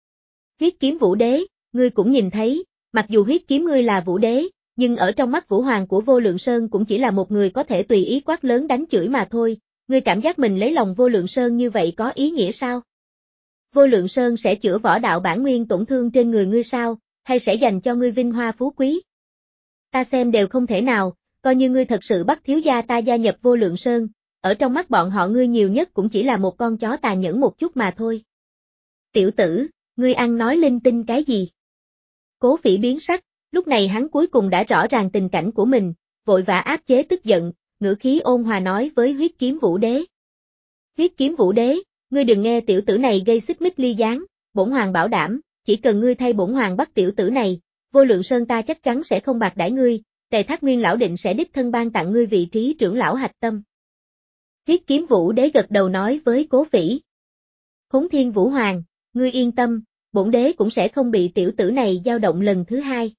Huyết Kiếm Vũ Đế, ngươi cũng nhìn thấy, mặc dù huyết kiếm ngươi là Vũ Đế, nhưng ở trong mắt Vũ Hoàng của Vô Lượng Sơn cũng chỉ là một người có thể tùy ý quát lớn đánh chửi mà thôi, ngươi cảm giác mình lấy lòng Vô Lượng Sơn như vậy có ý nghĩa sao? Vô Lượng Sơn sẽ chữa võ đạo bản nguyên tổn thương trên người ngươi sao, hay sẽ dành cho ngươi vinh hoa phú quý? Ta xem đều không thể nào, coi như ngươi thật sự bắt thiếu gia ta gia nhập Vô Lượng Sơn, ở trong mắt bọn họ ngươi nhiều nhất cũng chỉ là một con chó tàn nhẫn một chút mà thôi. Tiểu tử, ngươi ăn nói linh tinh cái gì? Cố Phỉ biến sắc, lúc này hắn cuối cùng đã rõ ràng tình cảnh của mình, vội vã áp chế tức giận, ngữ khí ôn hòa nói với Huyết Kiếm Vũ Đế. Huyết Kiếm Vũ Đế, ngươi đừng nghe tiểu tử này gây xích mích ly gián, bổn hoàng bảo đảm, chỉ cần ngươi thay bổn hoàng bắt tiểu tử này, Vô Lượng Sơn ta chắc chắn sẽ không bạc đãi ngươi, Tề Thác Nguyên lão định sẽ đích thân ban tặng ngươi vị trí trưởng lão hạch tâm. Huyết Kiếm Vũ Đế gật đầu nói với Cố Phỉ. Khốn Thiên Vũ Hoàng, ngươi yên tâm, bổn đế cũng sẽ không bị tiểu tử này dao động lần thứ hai.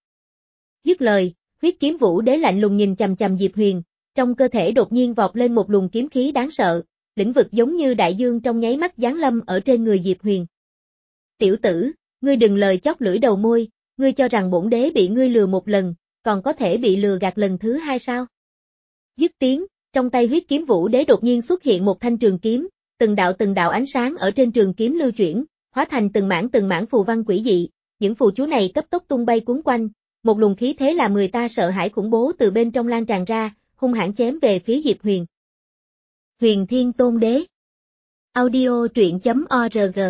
Dứt lời, Huyết Kiếm Vũ Đế lạnh lùng nhìn chằm chằm Diệp Huyền, trong cơ thể đột nhiên vọt lên một luồng kiếm khí đáng sợ, lĩnh vực giống như đại dương trong nháy mắt giáng lâm ở trên người Diệp Huyền. Tiểu tử, ngươi đừng lời chót lưỡi đầu môi, ngươi cho rằng bổn đế bị ngươi lừa một lần, còn có thể bị lừa gạt lần thứ hai sao? Dứt tiếng, trong tay Huyết Kiếm Vũ Đế đột nhiên xuất hiện một thanh trường kiếm, từng đạo từng đạo ánh sáng ở trên trường kiếm lưu chuyển, hóa thành từng mảng từng mảng phù văn quỷ dị, những phù chú này cấp tốc tung bay cuốn quanh, một luồng khí thế làm người ta sợ hãi khủng bố từ bên trong lan tràn ra, hung hãn chém về phía Diệp Huyền. Huyền Thiên Tôn Đế. Audio truyện chấm org.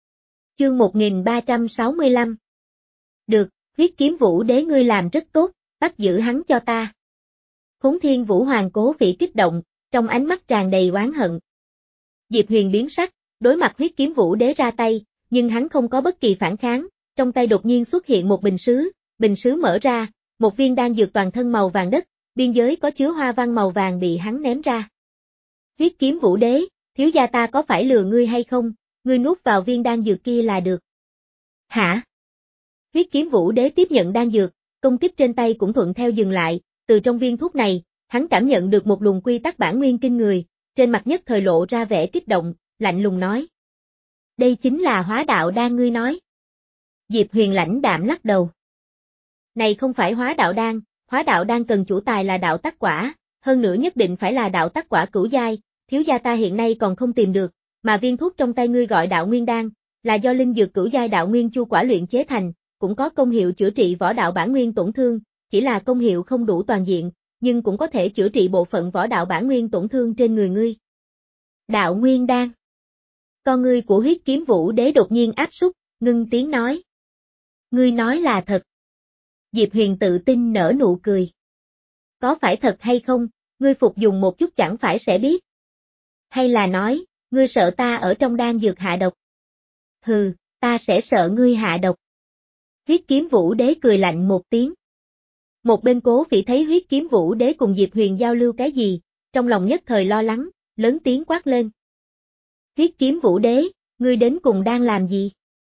Chương một nghìn ba trăm sáu mươi lăm. Được, huyết kiếm vũ đế ngươi làm rất tốt, bắt giữ hắn cho ta. Khốn Thiên Vũ Hoàng Cố Phỉ kích động, trong ánh mắt tràn đầy oán hận. Diệp Huyền biến sắc, đối mặt huyết kiếm vũ đế ra tay, nhưng hắn không có bất kỳ phản kháng, trong tay đột nhiên xuất hiện một bình sứ, bình sứ mở ra, một viên đan dược toàn thân màu vàng đất, biên giới có chứa hoa văn màu vàng bị hắn ném ra. Huyết kiếm vũ đế, thiếu gia ta có phải lừa ngươi hay không, ngươi nuốt vào viên đan dược kia là được. Hả? Huyết kiếm vũ đế tiếp nhận đan dược, công kích trên tay cũng thuận theo dừng lại, từ trong viên thuốc này, hắn cảm nhận được một luồng quy tắc bản nguyên kinh người, trên mặt nhất thời lộ ra vẻ kích động, lạnh lùng nói. Đây chính là hóa đạo đan ngươi nói. Diệp Huyền lãnh đạm lắc đầu. Này không phải hóa đạo đan, hóa đạo đan cần chủ tài là đạo tắc quả, hơn nữa nhất định phải là đạo tắc quả cửu giai, thiếu gia ta hiện nay còn không tìm được, mà viên thuốc trong tay ngươi gọi đạo nguyên đan, là do linh dược cửu giai đạo nguyên chu quả luyện chế thành, cũng có công hiệu chữa trị võ đạo bản nguyên tổn thương, chỉ là công hiệu không đủ toàn diện, nhưng cũng có thể chữa trị bộ phận võ đạo bản nguyên tổn thương trên người ngươi. Đạo nguyên đan. Con ngươi của huyết kiếm vũ đế đột nhiên áp súc, ngưng tiếng nói. Ngươi nói là thật. Diệp Huyền tự tin nở nụ cười. Có phải thật hay không, ngươi phục dùng một chút chẳng phải sẽ biết. Hay là nói, ngươi sợ ta ở trong đan dược hạ độc. Hừ, ta sẽ sợ ngươi hạ độc. Huyết kiếm vũ đế cười lạnh một tiếng. Một bên Cố Phỉ thấy huyết kiếm vũ đế cùng Diệp Huyền giao lưu cái gì, trong lòng nhất thời lo lắng, lớn tiếng quát lên. Huyết kiếm vũ đế, ngươi đến cùng đang làm gì?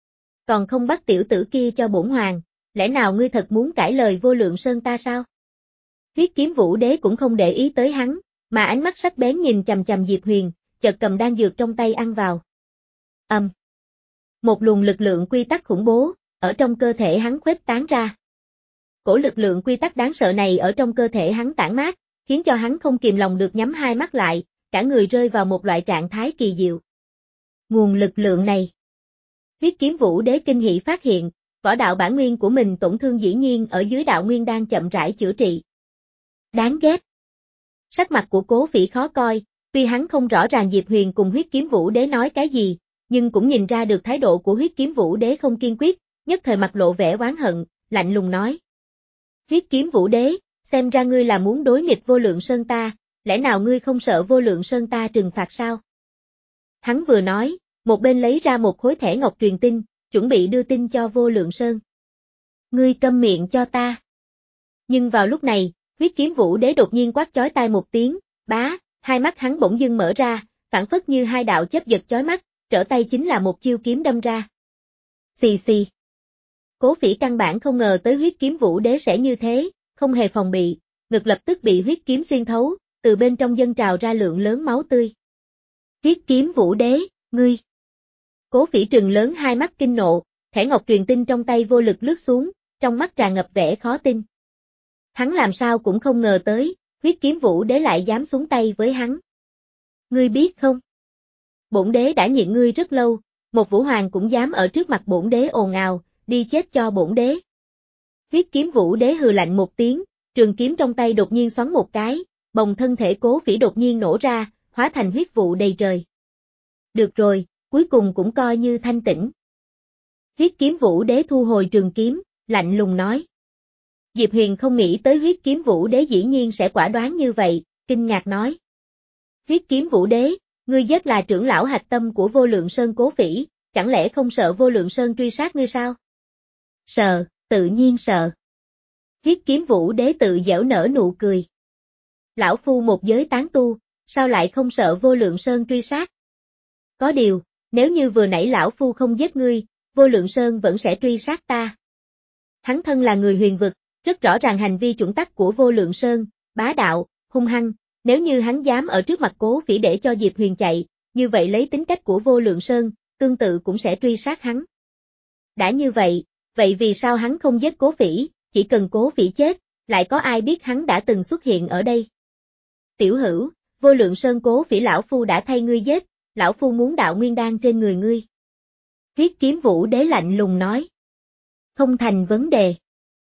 Còn không bắt tiểu tử kia cho bổn hoàng, lẽ nào ngươi thật muốn cãi lời Vô Lượng Sơn ta sao? Huyết kiếm vũ đế cũng không để ý tới hắn, mà ánh mắt sắc bén nhìn chằm chằm Diệp Huyền, chợt cầm đan dược trong tay ăn vào. Ầm. Um. Một luồng lực lượng quy tắc khủng bố, ở trong cơ thể hắn khuếch tán ra. Cổ lực lượng quy tắc đáng sợ này ở trong cơ thể hắn tản mát, khiến cho hắn không kìm lòng được nhắm hai mắt lại, cả người rơi vào một loại trạng thái kỳ diệu. Nguồn lực lượng này. Huyết kiếm vũ đế kinh hỉ phát hiện, võ đạo bản nguyên của mình tổn thương dĩ nhiên ở dưới đạo nguyên đang chậm rãi chữa trị. Đáng ghét. Sắc mặt của Cố Phỉ khó coi, tuy hắn không rõ ràng Diệp Huyền cùng huyết kiếm vũ đế nói cái gì, nhưng cũng nhìn ra được thái độ của huyết kiếm vũ đế không kiên quyết, nhất thời mặt lộ vẻ oán hận, lạnh lùng nói. Huyết kiếm vũ đế, xem ra ngươi là muốn đối nghịch Vô Lượng Sơn ta, lẽ nào ngươi không sợ Vô Lượng Sơn ta trừng phạt sao? Hắn vừa nói, một bên lấy ra một khối thẻ ngọc truyền tin, chuẩn bị đưa tin cho Vô Lượng Sơn. Ngươi câm miệng cho ta. Nhưng vào lúc này, huyết kiếm vũ đế đột nhiên quát chói tai một tiếng, bá, hai mắt hắn bỗng dưng mở ra, phản phất như hai đạo chớp giật chói mắt, trở tay chính là một chiêu kiếm đâm ra. Xì xì. Cố Phỉ căn bản không ngờ tới huyết kiếm vũ đế sẽ như thế, không hề phòng bị, ngực lập tức bị huyết kiếm xuyên thấu, từ bên trong dâng trào ra lượng lớn máu tươi. Huyết kiếm vũ đế, ngươi. Cố Phỉ trừng lớn hai mắt kinh nộ, thẻ ngọc truyền tin trong tay vô lực lướt xuống, trong mắt tràn ngập vẻ khó tin. Hắn làm sao cũng không ngờ tới, huyết kiếm vũ đế lại dám xuống tay với hắn. Ngươi biết không? Bổn đế đã nhịn ngươi rất lâu, một vũ hoàng cũng dám ở trước mặt bổn đế ồn ào, đi chết cho bổn đế. Huyết kiếm vũ đế hừ lạnh một tiếng, trường kiếm trong tay đột nhiên xoắn một cái, bồng thân thể Cố Phỉ đột nhiên nổ ra, hóa thành huyết vụ đầy trời. Được rồi, cuối cùng cũng coi như thanh tĩnh. Huyết kiếm vũ đế thu hồi trường kiếm, lạnh lùng nói. Diệp Huyền không nghĩ tới huyết kiếm vũ đế dĩ nhiên sẽ quả đoán như vậy, kinh ngạc nói. Huyết kiếm vũ đế, ngươi giết là trưởng lão hạch tâm của Vô Lượng Sơn Cố Phỉ, chẳng lẽ không sợ Vô Lượng Sơn truy sát ngươi sao? Sợ, tự nhiên sợ. Huyết kiếm vũ đế tự giễu nở nụ cười. Lão phu một giới tán tu, sao lại không sợ Vô Lượng Sơn truy sát? Có điều, nếu như vừa nãy lão phu không giết ngươi, Vô Lượng Sơn vẫn sẽ truy sát ta. Hắn thân là người huyền vực, rất rõ ràng hành vi chuẩn tắc của Vô Lượng Sơn, bá đạo, hung hăng, nếu như hắn dám ở trước mặt Cố Phỉ để cho Diệp Huyền chạy, như vậy lấy tính cách của Vô Lượng Sơn, tương tự cũng sẽ truy sát hắn. Đã như vậy, vậy vì sao hắn không giết Cố Phỉ, chỉ cần Cố Phỉ chết, lại có ai biết hắn đã từng xuất hiện ở đây? Tiểu hữu, Vô Lượng Sơn Cố Phỉ lão phu đã thay ngươi giết, lão phu muốn đạo nguyên đan trên người ngươi. Huyết kiếm vũ đế lạnh lùng nói. Không thành vấn đề.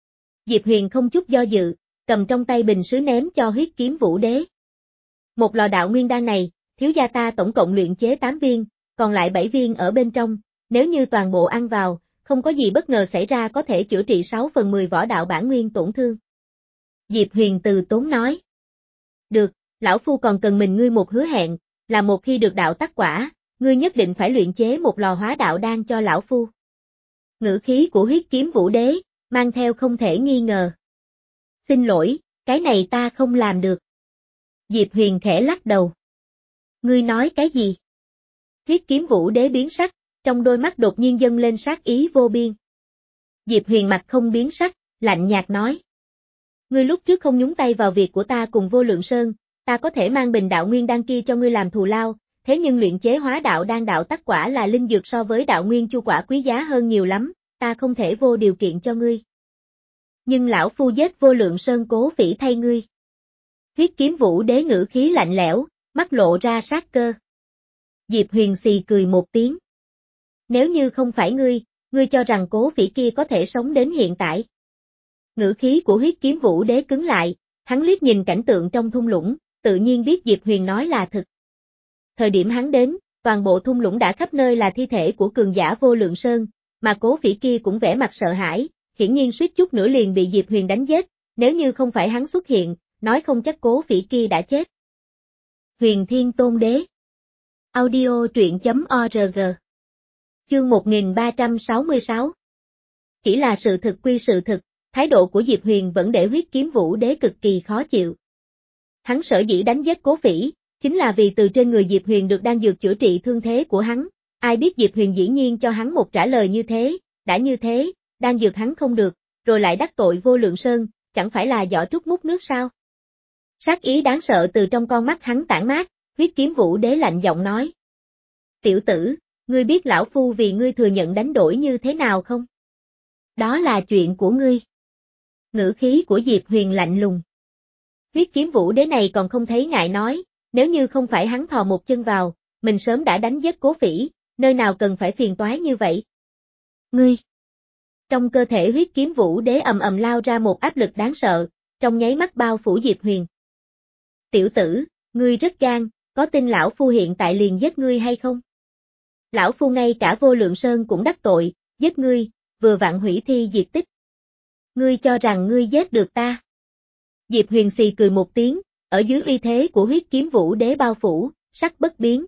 Diệp Huyền không chút do dự, cầm trong tay bình sứ ném cho huyết kiếm vũ đế. Một lò đạo nguyên đan này, thiếu gia ta tổng cộng luyện chế tám viên, còn lại bảy viên ở bên trong, nếu như toàn bộ ăn vào, không có gì bất ngờ xảy ra có thể chữa trị sáu phần mười võ đạo bản nguyên tổn thương. Diệp Huyền từ tốn nói. Được, lão phu còn cần mình ngươi một hứa hẹn, là một khi được đạo tắc quả, ngươi nhất định phải luyện chế một lò hóa đạo đan cho lão phu. Ngữ khí của huyết kiếm vũ đế, mang theo không thể nghi ngờ. Xin lỗi, cái này ta không làm được. Diệp Huyền khẽ lắc đầu. Ngươi nói cái gì? Huyết kiếm vũ đế biến sắc, trong đôi mắt đột nhiên dâng lên sát ý vô biên. Diệp Huyền mặt không biến sắc, lạnh nhạt nói. Ngươi lúc trước không nhúng tay vào việc của ta cùng Vô Lượng Sơn, ta có thể mang bình đạo nguyên đan kia cho ngươi làm thù lao, thế nhưng luyện chế hóa đạo đan đạo tắc quả là linh dược so với đạo nguyên chu quả quý giá hơn nhiều lắm, ta không thể vô điều kiện cho ngươi. Nhưng lão phu giết Vô Lượng Sơn cố phỉ thay ngươi. Huyết kiếm vũ đế ngữ khí lạnh lẽo, mắt lộ ra sát cơ. Diệp Huyền xì cười một tiếng. Nếu như không phải ngươi, ngươi cho rằng cố phỉ kia có thể sống đến hiện tại. Ngữ khí của huyết kiếm vũ đế cứng lại, hắn liếc nhìn cảnh tượng trong thung lũng, tự nhiên biết Diệp Huyền nói là thật. Thời điểm hắn đến, toàn bộ thung lũng đã khắp nơi là thi thể của cường giả Vô Lượng Sơn, mà cố phỉ kia cũng vẻ mặt sợ hãi, hiển nhiên suýt chút nữa liền bị Diệp Huyền đánh giết, nếu như không phải hắn xuất hiện, nói không chắc cố phỉ kia đã chết. Huyền Thiên Tôn Đế. Audio truyện chấm org. Chương một nghìn ba trăm sáu mươi sáu. Chỉ là sự thực quy sự thực, thái độ của Diệp Huyền vẫn để huyết kiếm vũ đế cực kỳ khó chịu. Hắn sở dĩ đánh giết cố phỉ, chính là vì từ trên người Diệp Huyền được đan dược chữa trị thương thế của hắn, ai biết Diệp Huyền dĩ nhiên cho hắn một trả lời như thế, đã như thế, đan dược hắn không được, rồi lại đắc tội Vô Lượng Sơn, chẳng phải là giỏ trút múc nước sao? Sát ý đáng sợ từ trong con mắt hắn tản mát, huyết kiếm vũ đế lạnh giọng nói. Tiểu tử, ngươi biết lão phu vì ngươi thừa nhận đánh đổi như thế nào không? Đó là chuyện của ngươi. Ngữ khí của Diệp Huyền lạnh lùng. Huyết kiếm vũ đế này còn không thấy ngại nói, nếu như không phải hắn thò một chân vào, mình sớm đã đánh giết cố phỉ, nơi nào cần phải phiền toái như vậy. Ngươi. Trong cơ thể huyết kiếm vũ đế ầm ầm lao ra một áp lực đáng sợ, trong nháy mắt bao phủ Diệp Huyền. Tiểu tử, ngươi rất gan, có tin lão phu hiện tại liền giết ngươi hay không? Lão phu ngay cả Vô Lượng Sơn cũng đắc tội, giết ngươi, vừa vặn hủy thi diệt tích. Ngươi cho rằng ngươi giết được ta? Diệp Huyền xì cười một tiếng, ở dưới uy thế của huyết kiếm vũ đế bao phủ, sắc bất biến.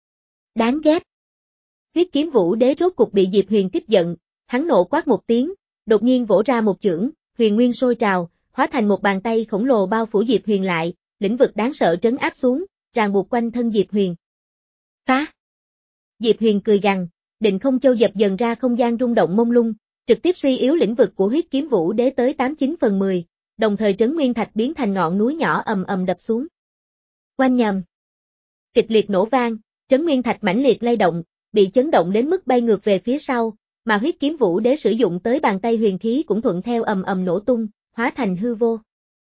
Đáng ghét. Huyết kiếm vũ đế rốt cục bị Diệp Huyền kích giận, hắn nộ quát một tiếng, đột nhiên vỗ ra một chưởng, huyền nguyên sôi trào, hóa thành một bàn tay khổng lồ bao phủ Diệp Huyền lại, lĩnh vực đáng sợ trấn áp xuống, ràng buộc quanh thân Diệp Huyền. Phá! Diệp Huyền cười gằn, định không châu dập dần ra không gian rung động mông lung, trực tiếp suy yếu lĩnh vực của huyết kiếm vũ đế tới tám chín phần mười, đồng thời trấn nguyên thạch biến thành ngọn núi nhỏ ầm ầm đập xuống. Oanh nhầm! Kịch liệt nổ vang, trấn nguyên thạch mãnh liệt lay động, bị chấn động đến mức bay ngược về phía sau, mà huyết kiếm vũ đế sử dụng tới bàn tay huyền khí cũng thuận theo ầm ầm nổ tung, hóa thành hư vô.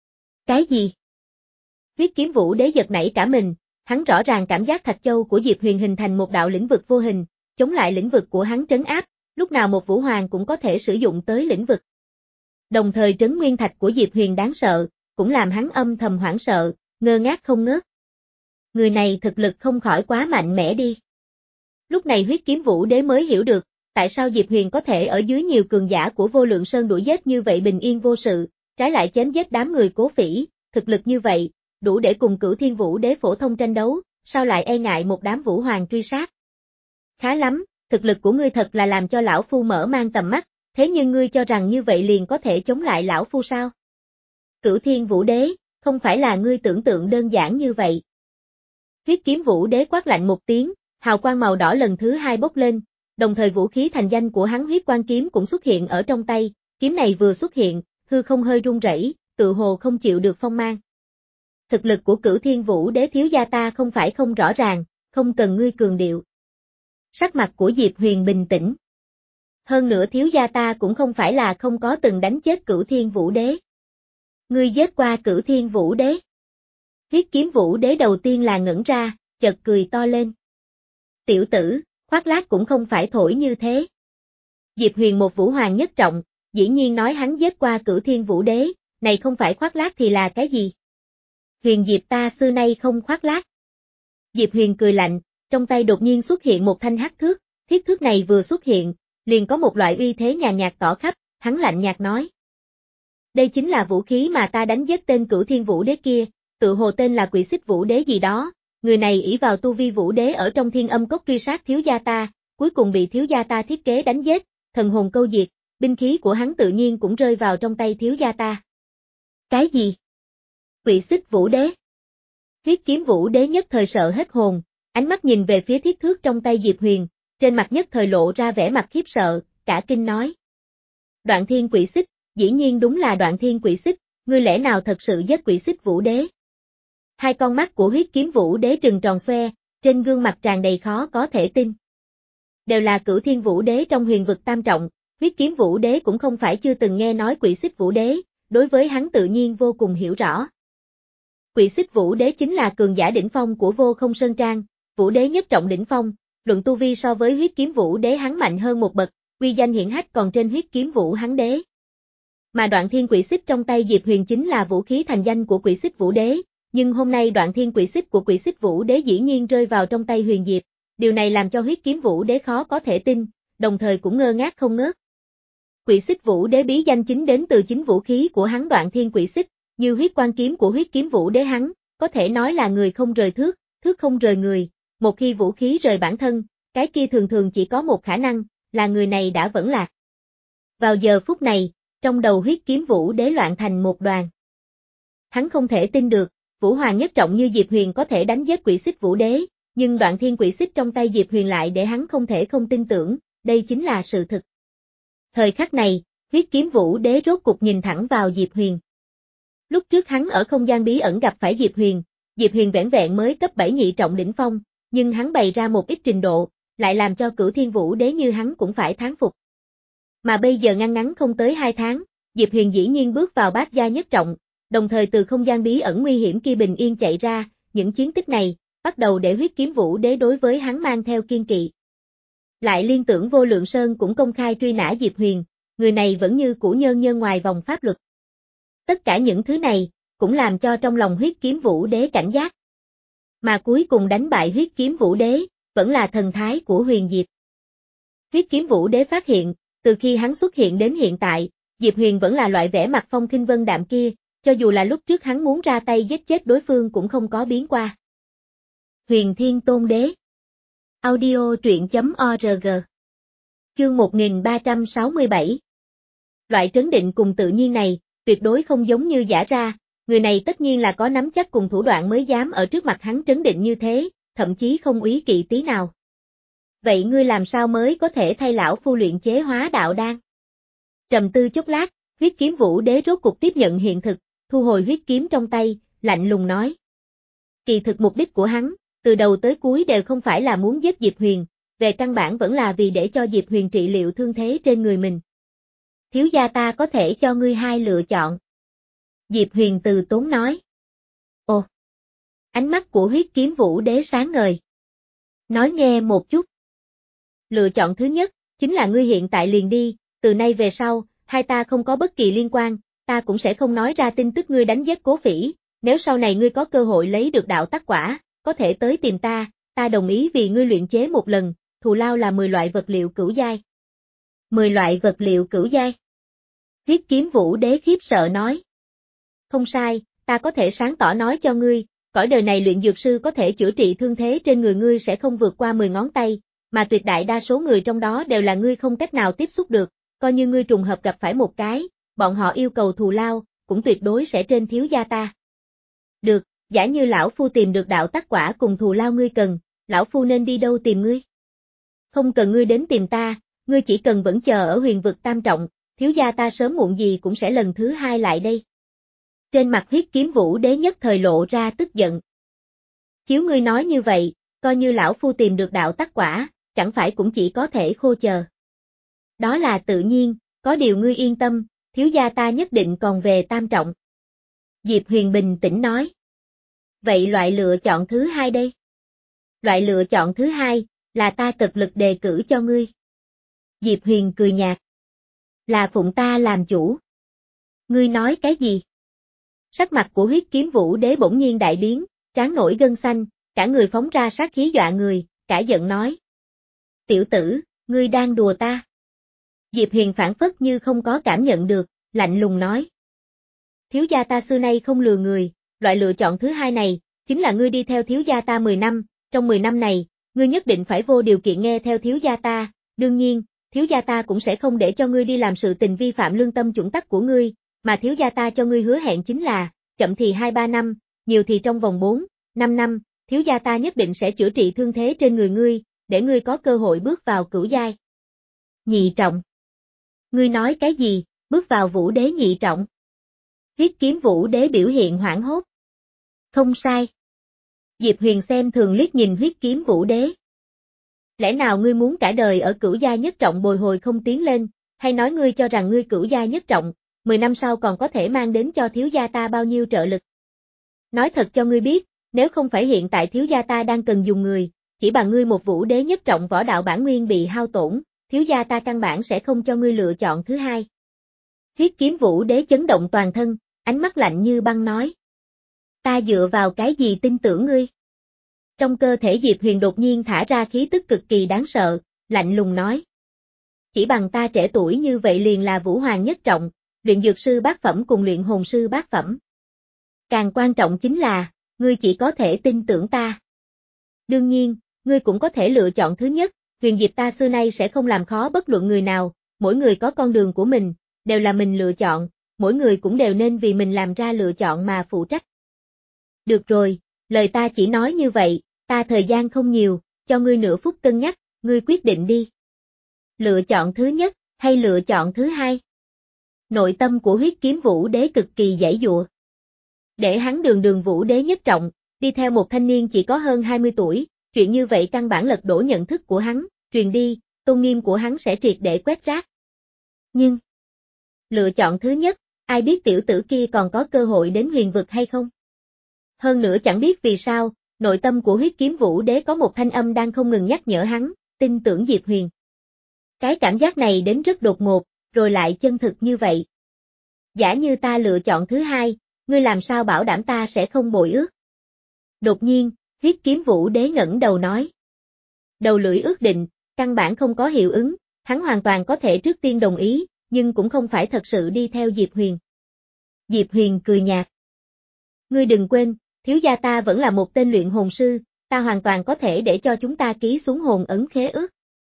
Cái gì? Huyết kiếm vũ đế giật nảy cả mình, hắn rõ ràng cảm giác thạch châu của Diệp Huyền hình thành một đạo lĩnh vực vô hình, chống lại lĩnh vực của hắn trấn áp, lúc nào một vũ hoàng cũng có thể sử dụng tới lĩnh vực. Đồng thời trấn nguyên thạch của Diệp Huyền đáng sợ, cũng làm hắn âm thầm hoảng sợ, ngơ ngác không ngớt. Người này thực lực không khỏi quá mạnh mẽ đi. Lúc này huyết kiếm vũ đế mới hiểu được, tại sao Diệp Huyền có thể ở dưới nhiều cường giả của Vô Lượng Sơn đuổi giết như vậy bình yên vô sự, trái lại chém giết đám người cố phỉ, thực lực như vậy, đủ để cùng Cửu Thiên Vũ Đế phổ thông tranh đấu, sao lại e ngại một đám vũ hoàng truy sát. Khá lắm, thực lực của ngươi thật là làm cho lão phu mở mang tầm mắt, thế nhưng ngươi cho rằng như vậy liền có thể chống lại lão phu sao? Cửu Thiên Vũ Đế, không phải là ngươi tưởng tượng đơn giản như vậy. Huyết kiếm Vũ Đế quát lạnh một tiếng, hào quang màu đỏ lần thứ hai bốc lên, đồng thời vũ khí thành danh của hắn huyết quang kiếm cũng xuất hiện ở trong tay, kiếm này vừa xuất hiện, hư không hơi rung rẩy, tự hồ không chịu được phong mang. Thực lực của Cửu Thiên Vũ Đế thiếu gia ta không phải không rõ ràng, không cần ngươi cường điệu. Sắc mặt của Diệp Huyền bình tĩnh. Hơn nữa thiếu gia ta cũng không phải là không có từng đánh chết Cửu Thiên Vũ Đế. Ngươi giết qua Cửu Thiên Vũ Đế. Huyết kiếm Vũ Đế đầu tiên là ngẩn ra, chợt cười to lên. Tiểu tử, khoác lác cũng không phải thổi như thế. Diệp Huyền một vũ hoàng nhất trọng, dĩ nhiên nói hắn giết qua Cửu Thiên Vũ Đế, này không phải khoác lác thì là cái gì? Huyền Diệp ta xưa nay không khoác lác. Diệp Huyền cười lạnh, trong tay đột nhiên xuất hiện một thanh hắc thước, thiết thước này vừa xuất hiện, liền có một loại uy thế nhàn nhạt tỏ khắp, hắn lạnh nhạt nói. Đây chính là vũ khí mà ta đánh giết tên Cửu Thiên Vũ Đế kia, tự hồ tên là Quỷ Xích Vũ Đế gì đó, người này ỷ vào tu vi Vũ Đế ở trong Thiên Âm Cốc truy sát thiếu gia ta, cuối cùng bị thiếu gia ta thiết kế đánh giết, thần hồn câu diệt, binh khí của hắn tự nhiên cũng rơi vào trong tay thiếu gia ta. Cái gì? Quỷ Xích Vũ Đế? Huyết Kiếm Vũ Đế nhất thời sợ hết hồn, ánh mắt nhìn về phía thiết thước trong tay Diệp Huyền, trên mặt nhất thời lộ ra vẻ mặt khiếp sợ, cả kinh nói. Đoạn Thiên Quỷ Xích, dĩ nhiên đúng là Đoạn Thiên Quỷ Xích, ngươi lẽ nào thật sự giết Quỷ Xích Vũ Đế? Hai con mắt của Huyết Kiếm Vũ Đế trừng tròn xoe, trên gương mặt tràn đầy khó có thể tin. Đều là Cửu Thiên Vũ Đế trong huyền vực tam trọng, Huyết Kiếm Vũ Đế cũng không phải chưa từng nghe nói Quỷ Xích Vũ Đế, đối với hắn tự nhiên vô cùng hiểu rõ. Quỷ Xích Vũ Đế chính là cường giả đỉnh phong của Vô Không Sơn Trang, Vũ Đế nhất trọng đỉnh phong, luận tu vi so với Huyết Kiếm Vũ Đế hắn mạnh hơn một bậc, uy danh hiển hách còn trên Huyết Kiếm Vũ hắn đế. Mà Đoạn Thiên Quỷ Xích trong tay Diệp Huyền chính là vũ khí thành danh của Quỷ Xích Vũ Đế, nhưng hôm nay Đoạn Thiên Quỷ Xích của Quỷ Xích Vũ Đế dĩ nhiên rơi vào trong tay Huyền Diệp, điều này làm cho Huyết Kiếm Vũ Đế khó có thể tin, đồng thời cũng ngơ ngác không ngớt. Quỷ Xích Vũ Đế bí danh chính đến từ chính vũ khí của hắn Đoạn Thiên Quỷ Xích, như huyết quan kiếm của Huyết Kiếm Vũ Đế hắn, có thể nói là người không rời thước, thước không rời người, một khi vũ khí rời bản thân, cái kia thường thường chỉ có một khả năng, là người này đã vẫn lạc. Vào giờ phút này, trong đầu Huyết Kiếm Vũ Đế loạn thành một đoàn. Hắn không thể tin được, Vũ Hoàng nhất trọng như Diệp Huyền có thể đánh giết Quỷ Xích Vũ Đế, nhưng Đoạn Thiên Quỷ Xích trong tay Diệp Huyền lại để hắn không thể không tin tưởng, đây chính là sự thực. Thời khắc này, Huyết Kiếm Vũ Đế rốt cục nhìn thẳng vào Diệp Huyền. Lúc trước hắn ở không gian bí ẩn gặp phải Diệp Huyền, Diệp Huyền vẻn vẹn mới cấp bảy nhị trọng đỉnh phong, nhưng hắn bày ra một ít trình độ, lại làm cho Cửu Thiên Vũ Đế như hắn cũng phải thán phục. Mà bây giờ ngăn ngắn không tới hai tháng, Diệp Huyền dĩ nhiên bước vào bát gia nhất trọng, đồng thời từ không gian bí ẩn nguy hiểm kia bình yên chạy ra, những chiến tích này, bắt đầu để Huyết Kiếm Vũ Đế đối với hắn mang theo kiên kỵ. Lại liên tưởng Vô Lượng Sơn cũng công khai truy nã Diệp Huyền, người này vẫn như cũ nhơn nhơn ngoài vòng pháp luật. Tất cả những thứ này, cũng làm cho trong lòng Huyết Kiếm Vũ Đế cảnh giác. Mà cuối cùng đánh bại Huyết Kiếm Vũ Đế, vẫn là thần thái của Huyền Diệp. Huyết Kiếm Vũ Đế phát hiện, từ khi hắn xuất hiện đến hiện tại, Diệp Huyền vẫn là loại vẻ mặt phong khinh vân đạm kia, cho dù là lúc trước hắn muốn ra tay giết chết đối phương cũng không có biến qua. Huyền Thiên Tôn Đế Audio truyện chấm org Chương một nghìn ba trăm sáu mươi bảy Loại trấn định cùng tự nhiên này, tuyệt đối không giống như giả ra, người này tất nhiên là có nắm chắc cùng thủ đoạn mới dám ở trước mặt hắn trấn định như thế, thậm chí không úy kỵ tí nào. Vậy ngươi làm sao mới có thể thay lão phu luyện chế hóa đạo đan? Trầm tư chốc lát, Huyết Kiếm Vũ Đế rốt cục tiếp nhận hiện thực, thu hồi huyết kiếm trong tay, lạnh lùng nói. Kỳ thực mục đích của hắn, từ đầu tới cuối đều không phải là muốn giết Diệp Huyền, về căn bản vẫn là vì để cho Diệp Huyền trị liệu thương thế trên người mình. Thiếu gia ta có thể cho ngươi hai lựa chọn. Diệp Huyền từ tốn nói. Ồ! Ánh mắt của Huyết Kiếm Vũ Đế sáng ngời. Nói nghe một chút. Lựa chọn thứ nhất, chính là ngươi hiện tại liền đi, từ nay về sau, hai ta không có bất kỳ liên quan, ta cũng sẽ không nói ra tin tức ngươi đánh giết Cố Phỉ, nếu sau này ngươi có cơ hội lấy được đạo tắc quả, có thể tới tìm ta, ta đồng ý vì ngươi luyện chế một lần, thù lao là mười loại vật liệu cửu giai. mười loại vật liệu cửu giai. Huyết Kiếm Vũ Đế khiếp sợ nói. Không sai, ta có thể sáng tỏ nói cho ngươi, cõi đời này luyện dược sư có thể chữa trị thương thế trên người ngươi sẽ không vượt qua mười ngón tay, mà tuyệt đại đa số người trong đó đều là ngươi không cách nào tiếp xúc được, coi như ngươi trùng hợp gặp phải một cái, bọn họ yêu cầu thù lao, cũng tuyệt đối sẽ trên thiếu gia ta. Được, giả như lão phu tìm được đạo tắc quả cùng thù lao ngươi cần, lão phu nên đi đâu tìm ngươi? Không cần ngươi đến tìm ta, ngươi chỉ cần vẫn chờ ở huyền vực tam trọng, thiếu gia ta sớm muộn gì cũng sẽ lần thứ hai lại đây. Trên mặt Huyết Kiếm Vũ Đế nhất thời lộ ra tức giận. Chiếu ngươi nói như vậy, coi như lão phu tìm được đạo tắc quả, chẳng phải cũng chỉ có thể khô chờ. Đó là tự nhiên, có điều ngươi yên tâm, thiếu gia ta nhất định còn về tam trọng. Diệp Huyền bình tĩnh nói. Vậy loại lựa chọn thứ hai đây? Loại lựa chọn thứ hai, là ta cực lực đề cử cho ngươi. Diệp Huyền cười nhạt. Là phụng ta làm chủ. Ngươi nói cái gì? Sắc mặt của huyết kiếm vũ đế bỗng nhiên đại biến, trán nổi gân xanh, cả người phóng ra sát khí dọa người, cả giận nói. Tiểu tử, ngươi đang đùa ta. Diệp Huyền phản phất như không có cảm nhận được, lạnh lùng nói. Thiếu gia ta xưa nay không lừa người, loại lựa chọn thứ hai này, chính là ngươi đi theo thiếu gia ta mười năm, trong mười năm này, ngươi nhất định phải vô điều kiện nghe theo thiếu gia ta, đương nhiên, thiếu gia ta cũng sẽ không để cho ngươi đi làm sự tình vi phạm lương tâm chuẩn tắc của ngươi, mà thiếu gia ta cho ngươi hứa hẹn chính là, chậm thì hai ba năm, nhiều thì trong vòng bốn, năm năm, thiếu gia ta nhất định sẽ chữa trị thương thế trên người ngươi, để ngươi có cơ hội bước vào cửu giai. Nhị trọng. Ngươi nói cái gì, bước vào vũ đế nhị trọng? Huyết kiếm vũ đế biểu hiện hoảng hốt. Không sai. Diệp Huyền xem thường liếc nhìn huyết kiếm vũ đế. Lẽ nào ngươi muốn cả đời ở cửu giai nhất trọng bồi hồi không tiến lên, hay nói ngươi cho rằng ngươi cửu giai nhất trọng, mười năm sau còn có thể mang đến cho thiếu gia ta bao nhiêu trợ lực? Nói thật cho ngươi biết, nếu không phải hiện tại thiếu gia ta đang cần dùng người, chỉ bằng ngươi một vũ đế nhất trọng võ đạo bản nguyên bị hao tổn, thiếu gia ta căn bản sẽ không cho ngươi lựa chọn thứ hai. Huyết kiếm vũ đế chấn động toàn thân, ánh mắt lạnh như băng nói. Ta dựa vào cái gì tin tưởng ngươi? Trong cơ thể Diệp Huyền đột nhiên thả ra khí tức cực kỳ đáng sợ, lạnh lùng nói. Chỉ bằng ta trẻ tuổi như vậy liền là vũ hoàng nhất trọng, luyện dược sư bát phẩm cùng luyện hồn sư bát phẩm. Càng quan trọng chính là, ngươi chỉ có thể tin tưởng ta. Đương nhiên, ngươi cũng có thể lựa chọn thứ nhất, huyền diệp ta xưa nay sẽ không làm khó bất luận người nào, mỗi người có con đường của mình, đều là mình lựa chọn, mỗi người cũng đều nên vì mình làm ra lựa chọn mà phụ trách. Được rồi, lời ta chỉ nói như vậy, ta thời gian không nhiều, cho ngươi nửa phút cân nhắc, ngươi quyết định đi. Lựa chọn thứ nhất, hay lựa chọn thứ hai? Nội tâm của huyết kiếm vũ đế cực kỳ giãy giụa. Để hắn đường đường vũ đế nhất trọng, đi theo một thanh niên chỉ có hơn hai mươi tuổi, chuyện như vậy căn bản lật đổ nhận thức của hắn, truyền đi, tôn nghiêm của hắn sẽ triệt để quét rác. Nhưng, lựa chọn thứ nhất, ai biết tiểu tử kia còn có cơ hội đến huyền vực hay không? Hơn nữa chẳng biết vì sao, nội tâm của huyết kiếm vũ đế có một thanh âm đang không ngừng nhắc nhở hắn, tin tưởng Diệp Huyền. Cái cảm giác này đến rất đột ngột, rồi lại chân thực như vậy. Giả như ta lựa chọn thứ hai, ngươi làm sao bảo đảm ta sẽ không bội ước? Đột nhiên, huyết kiếm vũ đế ngẩng đầu nói. Đầu lưỡi ước định, căn bản không có hiệu ứng, hắn hoàn toàn có thể trước tiên đồng ý, nhưng cũng không phải thật sự đi theo Diệp Huyền. Diệp Huyền cười nhạt. Ngươi đừng quên, thiếu gia ta vẫn là một tên luyện hồn sư, ta hoàn toàn có thể để cho chúng ta ký xuống hồn ấn khế ước.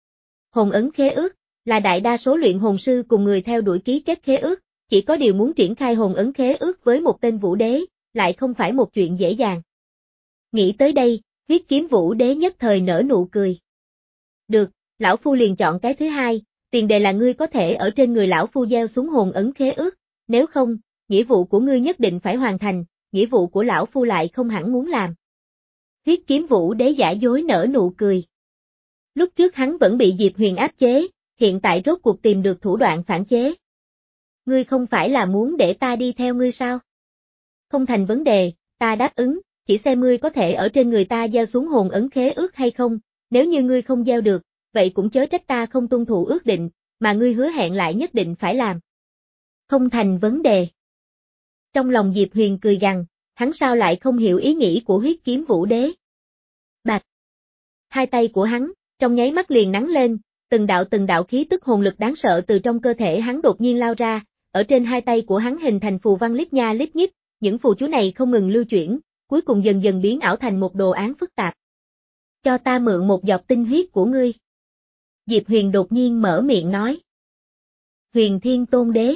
Hồn ấn khế ước, là đại đa số luyện hồn sư cùng người theo đuổi ký kết khế ước, chỉ có điều muốn triển khai hồn ấn khế ước với một tên vũ đế, lại không phải một chuyện dễ dàng. Nghĩ tới đây, huyết kiếm vũ đế nhất thời nở nụ cười. Được, lão phu liền chọn cái thứ hai, tiền đề là ngươi có thể ở trên người lão phu gieo xuống hồn ấn khế ước, nếu không, nghĩa vụ của ngươi nhất định phải hoàn thành, nghĩa vụ của lão phu lại không hẳn muốn làm. Huyết kiếm vũ đế giả dối nở nụ cười. Lúc trước hắn vẫn bị Diệp Huyền áp chế, hiện tại rốt cuộc tìm được thủ đoạn phản chế. Ngươi không phải là muốn để ta đi theo ngươi sao? Không thành vấn đề, ta đáp ứng, chỉ xem ngươi có thể ở trên người ta gieo xuống hồn ấn khế ước hay không, nếu như ngươi không gieo được, vậy cũng chớ trách ta không tuân thủ ước định, mà ngươi hứa hẹn lại nhất định phải làm. Không thành vấn đề. Trong lòng Diệp Huyền cười gằn, hắn sao lại không hiểu ý nghĩ của huyết kiếm vũ đế. Bạch. Hai tay của hắn, trong nháy mắt liền nắng lên, từng đạo từng đạo khí tức hồn lực đáng sợ từ trong cơ thể hắn đột nhiên lao ra, ở trên hai tay của hắn hình thành phù văn lít nha lít nhít, những phù chú này không ngừng lưu chuyển, cuối cùng dần dần biến ảo thành một đồ án phức tạp. Cho ta mượn một giọt tinh huyết của ngươi. Diệp Huyền đột nhiên mở miệng nói. Huyền Thiên Tôn Đế.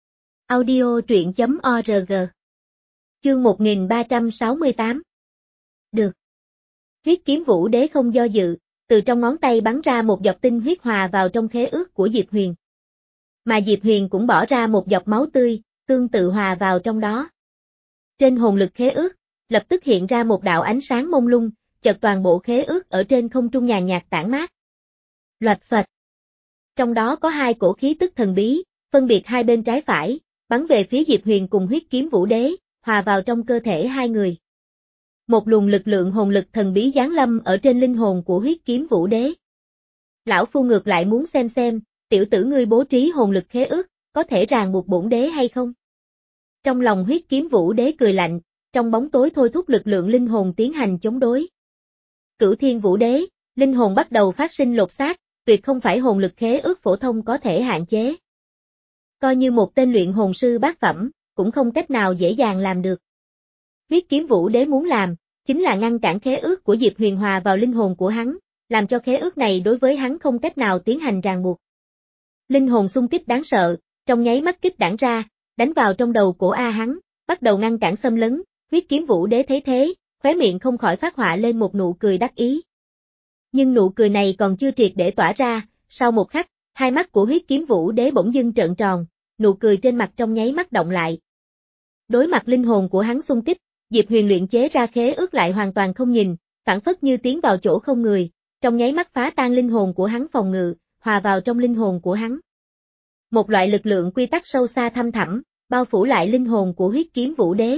Audio truyện chấm org. Chương một nghìn ba trăm sáu mươi tám. Được. Huyết kiếm vũ đế không do dự, từ trong ngón tay bắn ra một giọt tinh huyết hòa vào trong khế ước của Diệp Huyền. Mà Diệp Huyền cũng bỏ ra một giọt máu tươi, tương tự hòa vào trong đó. Trên hồn lực khế ước, lập tức hiện ra một đạo ánh sáng mông lung, chợt toàn bộ khế ước ở trên không trung nhàn nhạt tản mát. Loạch xoạch. Trong đó có hai cổ khí tức thần bí, phân biệt hai bên trái phải, bắn về phía Diệp Huyền cùng huyết kiếm vũ đế, hòa vào trong cơ thể hai người. Một luồng lực lượng hồn lực thần bí giáng lâm ở trên linh hồn của huyết kiếm vũ đế. Lão phu ngược lại muốn xem xem, tiểu tử ngươi bố trí hồn lực khế ước, có thể ràng buộc bổn đế hay không? Trong lòng huyết kiếm vũ đế cười lạnh, trong bóng tối thôi thúc lực lượng linh hồn tiến hành chống đối. Cửu thiên vũ đế, linh hồn bắt đầu phát sinh lột xác, tuyệt không phải hồn lực khế ước phổ thông có thể hạn chế. Coi như một tên luyện hồn sư bát phẩm, cũng không cách nào dễ dàng làm được. Huyết kiếm vũ đế muốn làm, chính là ngăn cản khế ước của Diệp Huyền hòa vào linh hồn của hắn, làm cho khế ước này đối với hắn không cách nào tiến hành ràng buộc. Linh hồn xung kích đáng sợ, trong nháy mắt kích đảng ra, đánh vào trong đầu của A hắn, bắt đầu ngăn cản xâm lấn, huyết kiếm vũ đế thấy thế, khóe miệng không khỏi phát họa lên một nụ cười đắc ý. Nhưng nụ cười này còn chưa triệt để tỏa ra, sau một khắc, hai mắt của huyết kiếm vũ đế bỗng dưng trợn tròn, nụ cười trên mặt trong nháy mắt động lại. Đối mặt linh hồn của hắn xung kích, Diệp Huyền luyện chế ra khế ước lại hoàn toàn không nhìn, phản phất như tiến vào chỗ không người, trong nháy mắt phá tan linh hồn của hắn phòng ngự, hòa vào trong linh hồn của hắn. Một loại lực lượng quy tắc sâu xa thâm thẳm, bao phủ lại linh hồn của huyết kiếm vũ đế.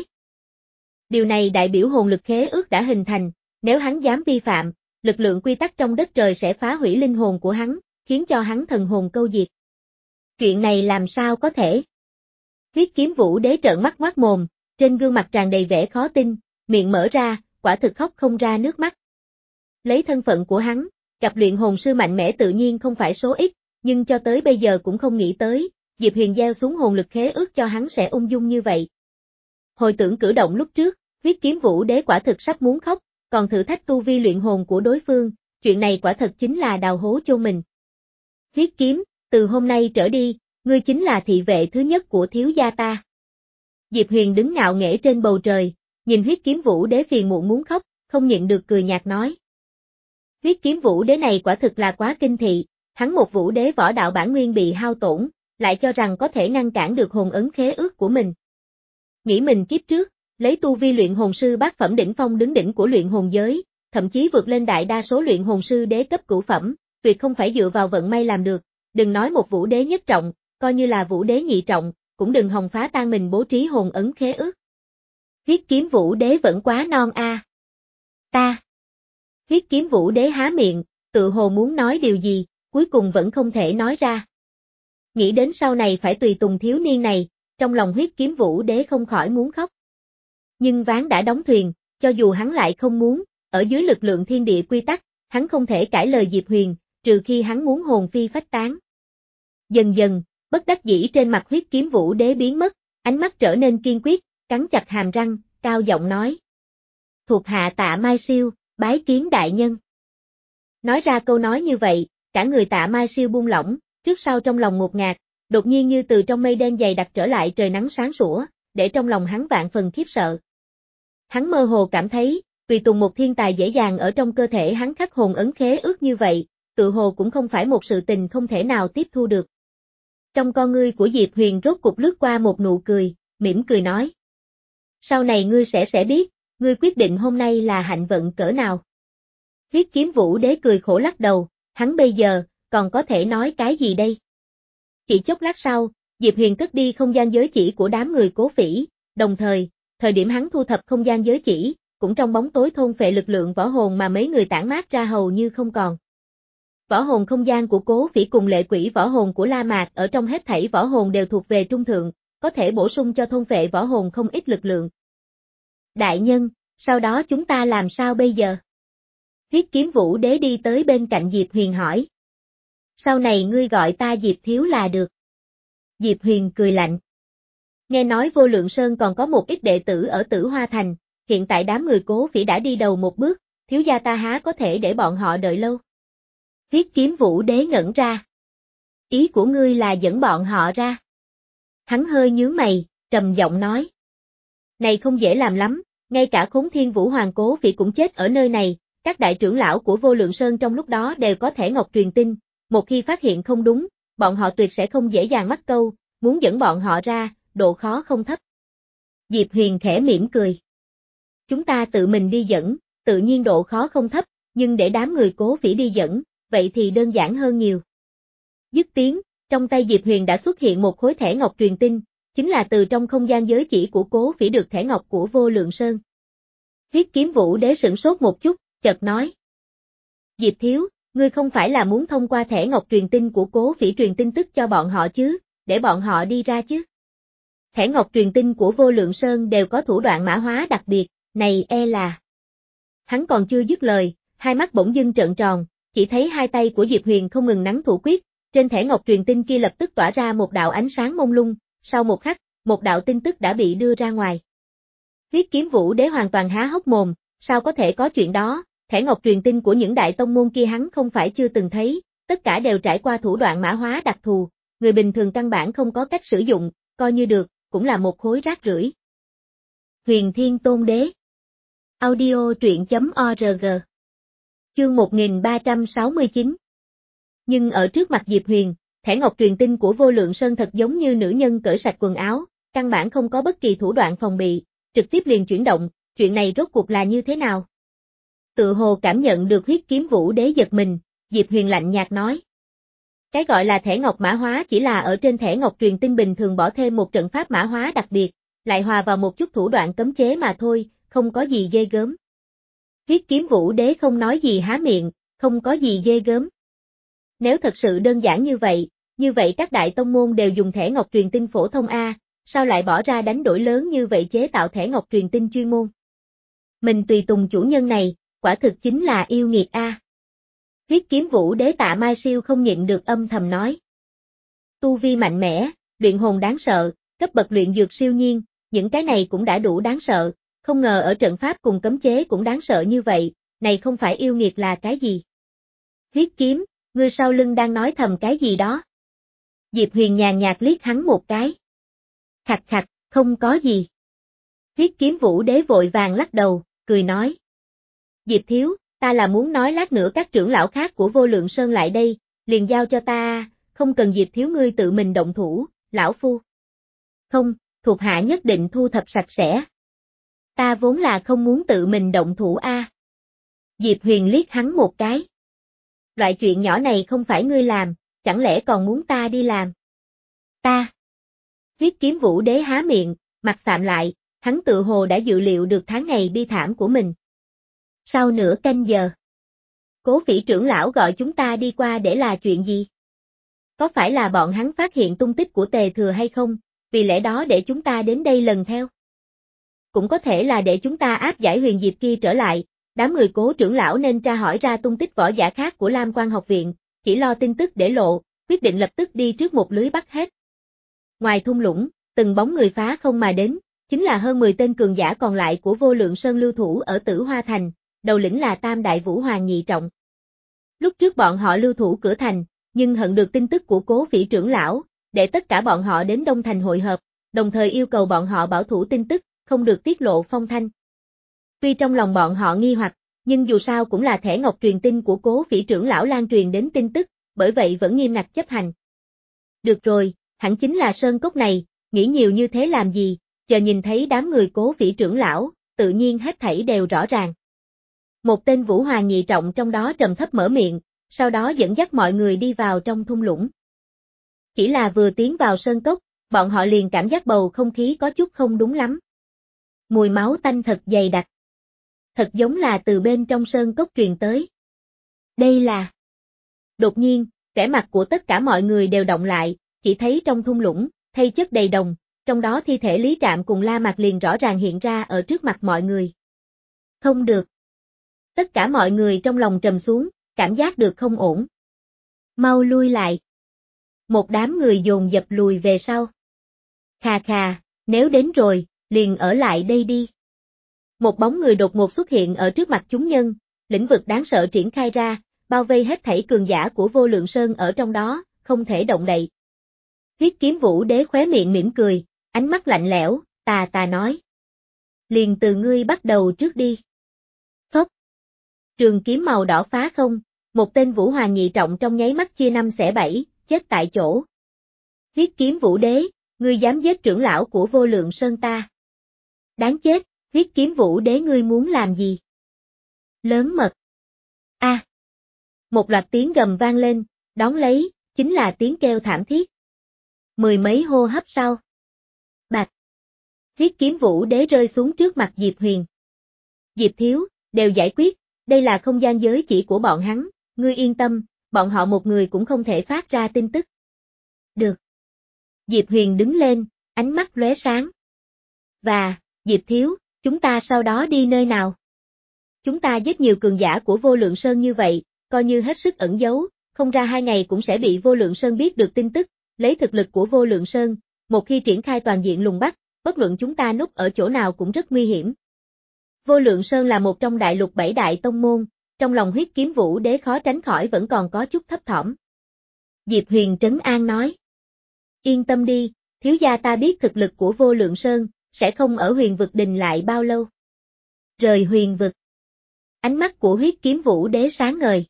Điều này đại biểu hồn lực khế ước đã hình thành, nếu hắn dám vi phạm, lực lượng quy tắc trong đất trời sẽ phá hủy linh hồn của hắn, khiến cho hắn thần hồn câu diệt. Chuyện này làm sao có thể? Huyết kiếm vũ đế trợn mắt ngoác mồm, trên gương mặt tràn đầy vẻ khó tin, miệng mở ra, quả thực khóc không ra nước mắt. Lấy thân phận của hắn, gặp luyện hồn sư mạnh mẽ tự nhiên không phải số ít, nhưng cho tới bây giờ cũng không nghĩ tới, Diệp Huyền gieo xuống hồn lực khế ước cho hắn sẽ ung dung như vậy. Hồi tưởng cử động lúc trước, huyết kiếm vũ đế quả thực sắp muốn khóc, còn thử thách tu vi luyện hồn của đối phương, chuyện này quả thật chính là đào hố chôn mình. Huyết kiếm, từ hôm nay trở đi, ngươi chính là thị vệ thứ nhất của thiếu gia ta. Diệp Huyền đứng ngạo nghễ trên bầu trời, nhìn huyết kiếm vũ đế phiền muộn muốn khóc, không nhịn được cười nhạt nói. Huyết kiếm vũ đế này quả thực là quá kinh thị, hắn một vũ đế võ đạo bản nguyên bị hao tổn, lại cho rằng có thể ngăn cản được hồn ấn khế ước của mình. Nghĩ mình kiếp trước, lấy tu vi luyện hồn sư bát phẩm đỉnh phong đứng đỉnh của luyện hồn giới, thậm chí vượt lên đại đa số luyện hồn sư đế cấp cửu phẩm, tuyệt không phải dựa vào vận may làm được, đừng nói một vũ đế nhất trọng, coi như là vũ đế nhị trọng, cũng đừng hòng phá tan mình bố trí hồn ấn khế ước. Huyết kiếm vũ đế vẫn quá non a. À. Ta. Huyết kiếm vũ đế há miệng, tự hồ muốn nói điều gì, cuối cùng vẫn không thể nói ra. Nghĩ đến sau này phải tùy tùng thiếu niên này, trong lòng huyết kiếm vũ đế không khỏi muốn khóc. Nhưng ván đã đóng thuyền, cho dù hắn lại không muốn, ở dưới lực lượng thiên địa quy tắc, hắn không thể cãi lời Diệp Huyền, trừ khi hắn muốn hồn phi phách tán. Dần dần, bất đắc dĩ trên mặt huyết kiếm vũ đế biến mất, ánh mắt trở nên kiên quyết, cắn chặt hàm răng, cao giọng nói. Thuộc hạ Tạ Mai Siêu, bái kiến đại nhân. Nói ra câu nói như vậy, cả người Tạ Mai Siêu buông lỏng, trước sau trong lòng ngột ngạt, đột nhiên như từ trong mây đen dày đặc trở lại trời nắng sáng sủa, để trong lòng hắn vạn phần khiếp sợ. Hắn mơ hồ cảm thấy, tùy tùng một thiên tài dễ dàng ở trong cơ thể hắn khắc hồn ấn khế ước như vậy, tự hồ cũng không phải một sự tình không thể nào tiếp thu được. Trong con ngươi của Diệp Huyền rốt cục lướt qua một nụ cười, mỉm cười nói. Sau này ngươi sẽ sẽ biết, ngươi quyết định hôm nay là hạnh vận cỡ nào. Huyết kiếm vũ đế cười khổ lắc đầu, hắn bây giờ, còn có thể nói cái gì đây? Chỉ chốc lát sau, Diệp Huyền cất đi không gian giới chỉ của đám người Cố Phỉ, đồng thời, thời điểm hắn thu thập không gian giới chỉ, cũng trong bóng tối thôn phệ lực lượng võ hồn mà mấy người tản mát ra hầu như không còn. Võ hồn không gian của Cố Phỉ cùng lệ quỷ võ hồn của La Mạc ở trong hết thảy võ hồn đều thuộc về trung thượng, có thể bổ sung cho thôn phệ võ hồn không ít lực lượng. Đại nhân, sau đó chúng ta làm sao bây giờ? Huyết kiếm vũ đế đi tới bên cạnh Diệp Huyền hỏi. Sau này ngươi gọi ta Diệp Thiếu là được. Diệp Huyền cười lạnh. Nghe nói Vô Lượng Sơn còn có một ít đệ tử ở Tử Hoa Thành, hiện tại đám người Cố Phỉ đã đi đầu một bước, thiếu gia ta há có thể để bọn họ đợi lâu. Huyết kiếm vũ đế ngẩn ra. Ý của ngươi là dẫn bọn họ ra. Hắn hơi nhướng mày, trầm giọng nói. Này không dễ làm lắm, ngay cả Khốn Thiên Vũ Hoàng Cố Phỉ cũng chết ở nơi này, các đại trưởng lão của Vô Lượng Sơn trong lúc đó đều có thẻ ngọc truyền tin, một khi phát hiện không đúng, bọn họ tuyệt sẽ không dễ dàng mắc câu, muốn dẫn bọn họ ra, độ khó không thấp. Diệp Huyền khẽ mỉm cười. Chúng ta tự mình đi dẫn, tự nhiên độ khó không thấp, nhưng để đám người Cố Phỉ đi dẫn, vậy thì đơn giản hơn nhiều. Dứt tiếng, trong tay Diệp Huyền đã xuất hiện một khối thẻ ngọc truyền tin, chính là từ trong không gian giới chỉ của Cố Phỉ được thẻ ngọc của Vô Lượng Sơn. Huyết kiếm vũ đế sửng sốt một chút, chợt nói. Diệp Thiếu, ngươi không phải là muốn thông qua thẻ ngọc truyền tin của Cố Phỉ truyền tin tức cho bọn họ chứ, để bọn họ đi ra chứ. Thẻ ngọc truyền tin của Vô Lượng Sơn đều có thủ đoạn mã hóa đặc biệt, này e là. Hắn còn chưa dứt lời, hai mắt bỗng dưng trợn tròn, chỉ thấy hai tay của Diệp Huyền không ngừng nắn thủ quyết, trên thẻ ngọc truyền tin kia lập tức tỏa ra một đạo ánh sáng mông lung, sau một khắc, một đạo tin tức đã bị đưa ra ngoài. Huyết Kiếm Vũ Đế hoàn toàn há hốc mồm, sao có thể có chuyện đó, thẻ ngọc truyền tin của những đại tông môn kia hắn không phải chưa từng thấy, tất cả đều trải qua thủ đoạn mã hóa đặc thù, người bình thường căn bản không có cách sử dụng, coi như được, cũng là một khối rác rưởi. Huyền Thiên Tôn Đế Audio truyện chấm org Chương một nghìn ba trăm sáu mươi chín Nhưng ở trước mặt Diệp Huyền, thẻ ngọc truyền tin của Vô Lượng Sơn thật giống như nữ nhân cởi sạch quần áo, căn bản không có bất kỳ thủ đoạn phòng bị, trực tiếp liền chuyển động, chuyện này rốt cuộc là như thế nào? Tự hồ cảm nhận được Huyết Kiếm Vũ Đế giật mình, Diệp Huyền lạnh nhạt nói. Cái gọi là thẻ ngọc mã hóa chỉ là ở trên thẻ ngọc truyền tin bình thường bỏ thêm một trận pháp mã hóa đặc biệt, lại hòa vào một chút thủ đoạn cấm chế mà thôi, không có gì ghê gớm. Huyết Kiếm Vũ Đế không nói gì há miệng, không có gì ghê gớm. Nếu thật sự đơn giản như vậy, như vậy các đại tông môn đều dùng thẻ ngọc truyền tin phổ thông A, sao lại bỏ ra đánh đổi lớn như vậy chế tạo thẻ ngọc truyền tin chuyên môn? Mình tùy tùng chủ nhân này, quả thực chính là yêu nghiệt A. Huyết Kiếm Vũ Đế Tạ Mai Siêu không nhịn được âm thầm nói. Tu vi mạnh mẽ, luyện hồn đáng sợ, cấp bậc luyện dược siêu nhiên, những cái này cũng đã đủ đáng sợ, không ngờ ở trận pháp cùng cấm chế cũng đáng sợ như vậy, này không phải yêu nghiệt là cái gì? Huyết Kiếm, ngươi sau lưng đang nói thầm cái gì đó? Diệp Huyền nhàn nhạt liếc hắn một cái. Khạch khạch, không có gì. Huyết Kiếm Vũ Đế vội vàng lắc đầu, cười nói. Diệp thiếu, ta là muốn nói lát nữa các trưởng lão khác của Vô Lượng Sơn lại đây, liền giao cho ta, không cần Diệp thiếu ngươi tự mình động thủ, lão phu. Không, thuộc hạ nhất định thu thập sạch sẽ. Ta vốn là không muốn tự mình động thủ a. Diệp Huyền liếc hắn một cái. Loại chuyện nhỏ này không phải ngươi làm, chẳng lẽ còn muốn ta đi làm? Ta. Huyết Kiếm Vũ Đế há miệng, mặt sạm lại, hắn tự hồ đã dự liệu được tháng ngày bi thảm của mình. Sau nửa canh giờ, Cố Phỉ trưởng lão gọi chúng ta đi qua để là chuyện gì? Có phải là bọn hắn phát hiện tung tích của Tề Thừa hay không, vì lẽ đó để chúng ta đến đây lần theo? Cũng có thể là để chúng ta áp giải Huyền Diệp kia trở lại, đám người Cố trưởng lão nên tra hỏi ra tung tích võ giả khác của Lam Quan học viện, chỉ lo tin tức để lộ, quyết định lập tức đi trước một lưới bắt hết. Ngoài thung lũng, từng bóng người phá không mà đến, chính là hơn mười tên cường giả còn lại của Vô Lượng Sơn lưu thủ ở Tử Hoa Thành, đầu lĩnh là Tam Đại Vũ Hoàng nhị trọng. Lúc trước bọn họ lưu thủ cửa thành, nhưng hận được tin tức của Cố Phỉ trưởng lão, để tất cả bọn họ đến Đông Thành hội hợp, đồng thời yêu cầu bọn họ bảo thủ tin tức, không được tiết lộ phong thanh. Tuy trong lòng bọn họ nghi hoặc, nhưng dù sao cũng là thẻ ngọc truyền tin của Cố Phỉ trưởng lão lan truyền đến tin tức, bởi vậy vẫn nghiêm ngặt chấp hành. Được rồi, hẳn chính là sơn cốc này, nghĩ nhiều như thế làm gì, chờ nhìn thấy đám người Cố Phỉ trưởng lão, tự nhiên hết thảy đều rõ ràng. Một tên Vũ Hoàng nhị trọng trong đó trầm thấp mở miệng, sau đó dẫn dắt mọi người đi vào trong thung lũng. Chỉ là vừa tiến vào sơn cốc, bọn họ liền cảm giác bầu không khí có chút không đúng lắm. Mùi máu tanh thật dày đặc. Thật giống là từ bên trong sơn cốc truyền tới. Đây là... Đột nhiên, vẻ mặt của tất cả mọi người đều động lại, chỉ thấy trong thung lũng, thây chất đầy đồng, trong đó thi thể Lý Trạm cùng La Mạc liền rõ ràng hiện ra ở trước mặt mọi người. Không được. Tất cả mọi người trong lòng trầm xuống, cảm giác được không ổn. Mau lui lại. Một đám người dồn dập lùi về sau. Khà khà, nếu đến rồi, liền ở lại đây đi. Một bóng người đột ngột xuất hiện ở trước mặt chúng nhân, lĩnh vực đáng sợ triển khai ra, bao vây hết thảy cường giả của Vô Lượng Sơn ở trong đó, không thể động đậy. Huyết Kiếm Vũ Đế khóe miệng mỉm cười, ánh mắt lạnh lẽo, tà tà nói. Liền từ ngươi bắt đầu trước đi. Phốc. Trường kiếm màu đỏ phá không, một tên Vũ Hoàng nhị trọng trong nháy mắt chia năm xẻ bảy, chết tại chỗ. Huyết Kiếm Vũ Đế, ngươi dám giết trưởng lão của Vô Lượng Sơn ta. Đáng chết, Huyết Kiếm Vũ Đế ngươi muốn làm gì? Lớn mật. A. À. Một loạt tiếng gầm vang lên, đón lấy, chính là tiếng kêu thảm thiết. Mười mấy hô hấp sau. Bạch. Huyết Kiếm Vũ Đế rơi xuống trước mặt Diệp Huyền. Diệp thiếu, đều giải quyết, đây là không gian giới chỉ của bọn hắn, ngươi yên tâm, bọn họ một người cũng không thể phát ra tin tức. Được. Diệp Huyền đứng lên, ánh mắt lóe sáng. Và, Diệp Thiếu, chúng ta sau đó đi nơi nào? Chúng ta giết nhiều cường giả của Vô Lượng Sơn như vậy, coi như hết sức ẩn giấu, không ra hai ngày cũng sẽ bị Vô Lượng Sơn biết được tin tức, lấy thực lực của Vô Lượng Sơn, một khi triển khai toàn diện lùng bắt, bất luận chúng ta núp ở chỗ nào cũng rất nguy hiểm. Vô Lượng Sơn là một trong đại lục bảy đại tông môn, trong lòng Huyết Kiếm Vũ Đế khó tránh khỏi vẫn còn có chút thấp thỏm. Diệp Huyền trấn an nói. Yên tâm đi, thiếu gia ta biết thực lực của Vô Lượng Sơn, sẽ không ở Huyền Vực đình lại bao lâu. Rời Huyền Vực. Ánh mắt của Huyết Kiếm Vũ Đế sáng ngời.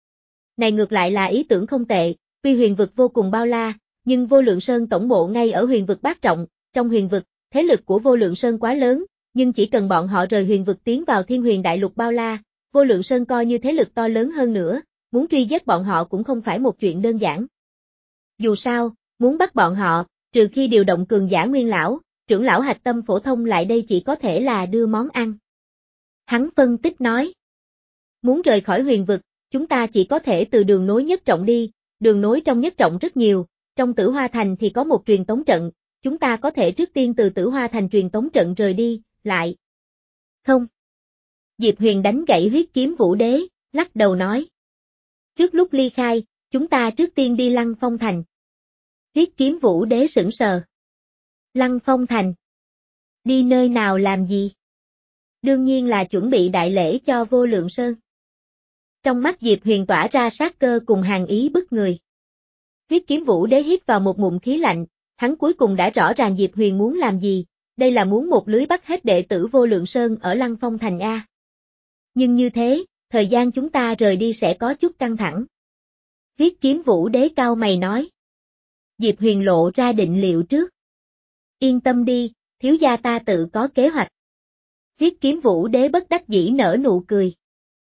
Này ngược lại là ý tưởng không tệ, tuy Huyền Vực vô cùng bao la, nhưng Vô Lượng Sơn tổng bộ ngay ở Huyền Vực bát trọng, trong Huyền Vực, thế lực của Vô Lượng Sơn quá lớn, nhưng chỉ cần bọn họ rời Huyền Vực tiến vào Thiên Huyền đại lục bao la, Vô Lượng Sơn coi như thế lực to lớn hơn nữa, muốn truy giết bọn họ cũng không phải một chuyện đơn giản. Dù sao, muốn bắt bọn họ, trừ khi điều động cường giả Nguyên lão, trưởng lão hạch tâm phổ thông lại đây chỉ có thể là đưa món ăn. Hắn phân tích nói. Muốn rời khỏi Huyền Vực, chúng ta chỉ có thể từ đường nối nhất trọng đi, đường nối trong nhất trọng rất nhiều, trong Tử Hoa Thành thì có một truyền tống trận, chúng ta có thể trước tiên từ Tử Hoa Thành truyền tống trận rời đi, lại. Không. Diệp Huyền đánh gãy Huyết Kiếm Vũ Đế, lắc đầu nói. Trước lúc ly khai, chúng ta trước tiên đi Lăng Phong Thành. Huyết Kiếm Vũ Đế sững sờ. Lăng Phong Thành. Đi nơi nào làm gì? Đương nhiên là chuẩn bị đại lễ cho Vô Lượng Sơn. Trong mắt Diệp Huyền tỏa ra sát cơ cùng hàn ý bức người. Huyết Kiếm Vũ Đế hít vào một ngụm khí lạnh, hắn cuối cùng đã rõ ràng Diệp Huyền muốn làm gì, đây là muốn một lưới bắt hết đệ tử Vô Lượng Sơn ở Lăng Phong Thành A. Nhưng như thế, thời gian chúng ta rời đi sẽ có chút căng thẳng. Huyết Kiếm Vũ Đế cao mày nói. Diệp Huyền lộ ra định liệu trước. Yên tâm đi, thiếu gia ta tự có kế hoạch. Huyết Kiếm Vũ Đế bất đắc dĩ nở nụ cười.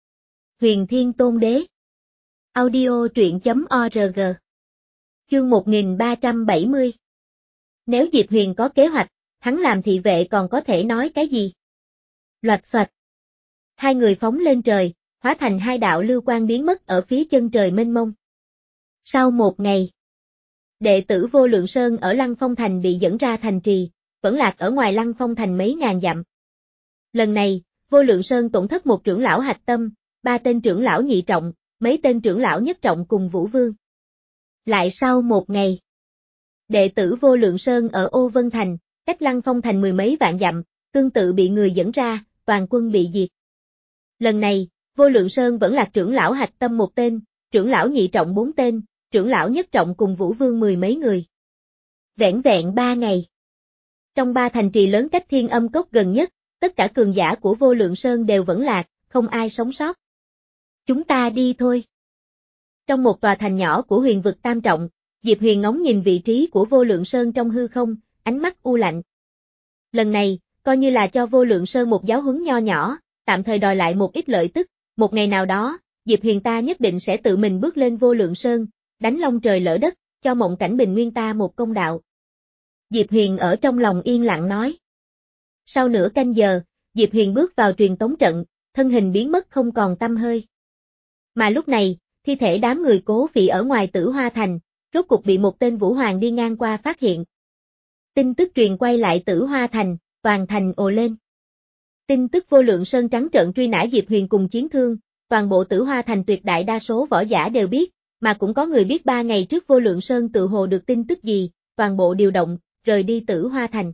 Huyền Thiên Tôn Đế. Audio truyện chấm org. Chương một nghìn ba trăm bảy mươi. Nếu Diệp Huyền có kế hoạch, hắn làm thị vệ còn có thể nói cái gì? Loạch xoạch. Hai người phóng lên trời, hóa thành hai đạo lưu quang biến mất ở phía chân trời mênh mông. Sau một ngày, đệ tử Vô Lượng Sơn ở Lăng Phong Thành bị dẫn ra thành trì, vẫn lạc ở ngoài Lăng Phong Thành mấy ngàn dặm. Lần này, Vô Lượng Sơn tổn thất một trưởng lão hạch tâm, ba tên trưởng lão nhị trọng, mấy tên trưởng lão nhất trọng cùng Vũ Vương. Lại sau một ngày, đệ tử Vô Lượng Sơn ở Ô Vân Thành, cách Lăng Phong Thành mười mấy vạn dặm, tương tự bị người dẫn ra, toàn quân bị diệt. Lần này, Vô Lượng Sơn vẫn là trưởng lão hạch tâm một tên, trưởng lão nhị trọng bốn tên, trưởng lão nhất trọng cùng Vũ Vương mười mấy người. Vẻn vẹn ba ngày. Trong ba thành trì lớn cách Thiên Âm Cốc gần nhất, tất cả cường giả của Vô Lượng Sơn đều vẫn lạc, không ai sống sót. Chúng ta đi thôi. Trong một tòa thành nhỏ của Huyền Vực tam trọng, Diệp Huyền ngóng nhìn vị trí của Vô Lượng Sơn trong hư không, ánh mắt u lạnh. Lần này, coi như là cho Vô Lượng Sơn một giáo huấn nho nhỏ, tạm thời đòi lại một ít lợi tức, một ngày nào đó, Diệp Huyền ta nhất định sẽ tự mình bước lên Vô Lượng Sơn, đánh long trời lỡ đất, cho Mộng Cảnh Bình Nguyên ta một công đạo. Diệp Huyền ở trong lòng yên lặng nói. Sau nửa canh giờ, Diệp Huyền bước vào truyền tống trận, thân hình biến mất không còn tăm hơi. Mà lúc này, thi thể đám người Cố Phỉ ở ngoài Tử Hoa Thành, rốt cục bị một tên Vũ Hoàng đi ngang qua phát hiện. Tin tức truyền quay lại Tử Hoa Thành, toàn thành ồ lên. Tin tức Vô Lượng Sơn trắng trợn truy nã Diệp Huyền cùng chiến thương, toàn bộ Tử Hoa Thành tuyệt đại đa số võ giả đều biết, mà cũng có người biết ba ngày trước Vô Lượng Sơn tự hồ được tin tức gì, toàn bộ điều động, rời đi Tử Hoa Thành.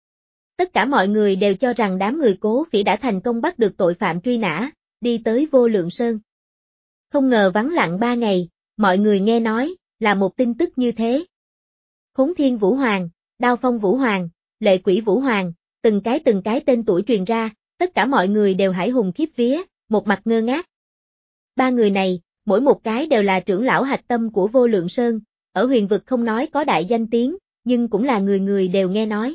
Tất cả mọi người đều cho rằng đám người Cố Phỉ đã thành công bắt được tội phạm truy nã, đi tới Vô Lượng Sơn. Không ngờ vắng lặng ba ngày, mọi người nghe nói, là một tin tức như thế. Khốn Thiên Vũ Hoàng, Đao Phong Vũ Hoàng, Lệ Quỷ Vũ Hoàng, từng cái từng cái tên tuổi truyền ra, tất cả mọi người đều hãi hùng khiếp vía, một mặt ngơ ngác. Ba người này, mỗi một cái đều là trưởng lão hạch tâm của Vô Lượng Sơn, ở Huyền Vực không nói có đại danh tiếng, nhưng cũng là người người đều nghe nói.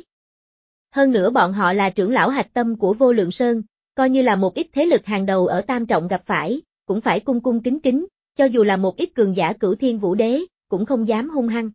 Hơn nữa bọn họ là trưởng lão hạch tâm của Vô Lượng Sơn, coi như là một ít thế lực hàng đầu ở tam trọng gặp phải, cũng phải cung cung kính kính, cho dù là một ít cường giả Cửu Thiên Vũ Đế, cũng không dám hung hăng.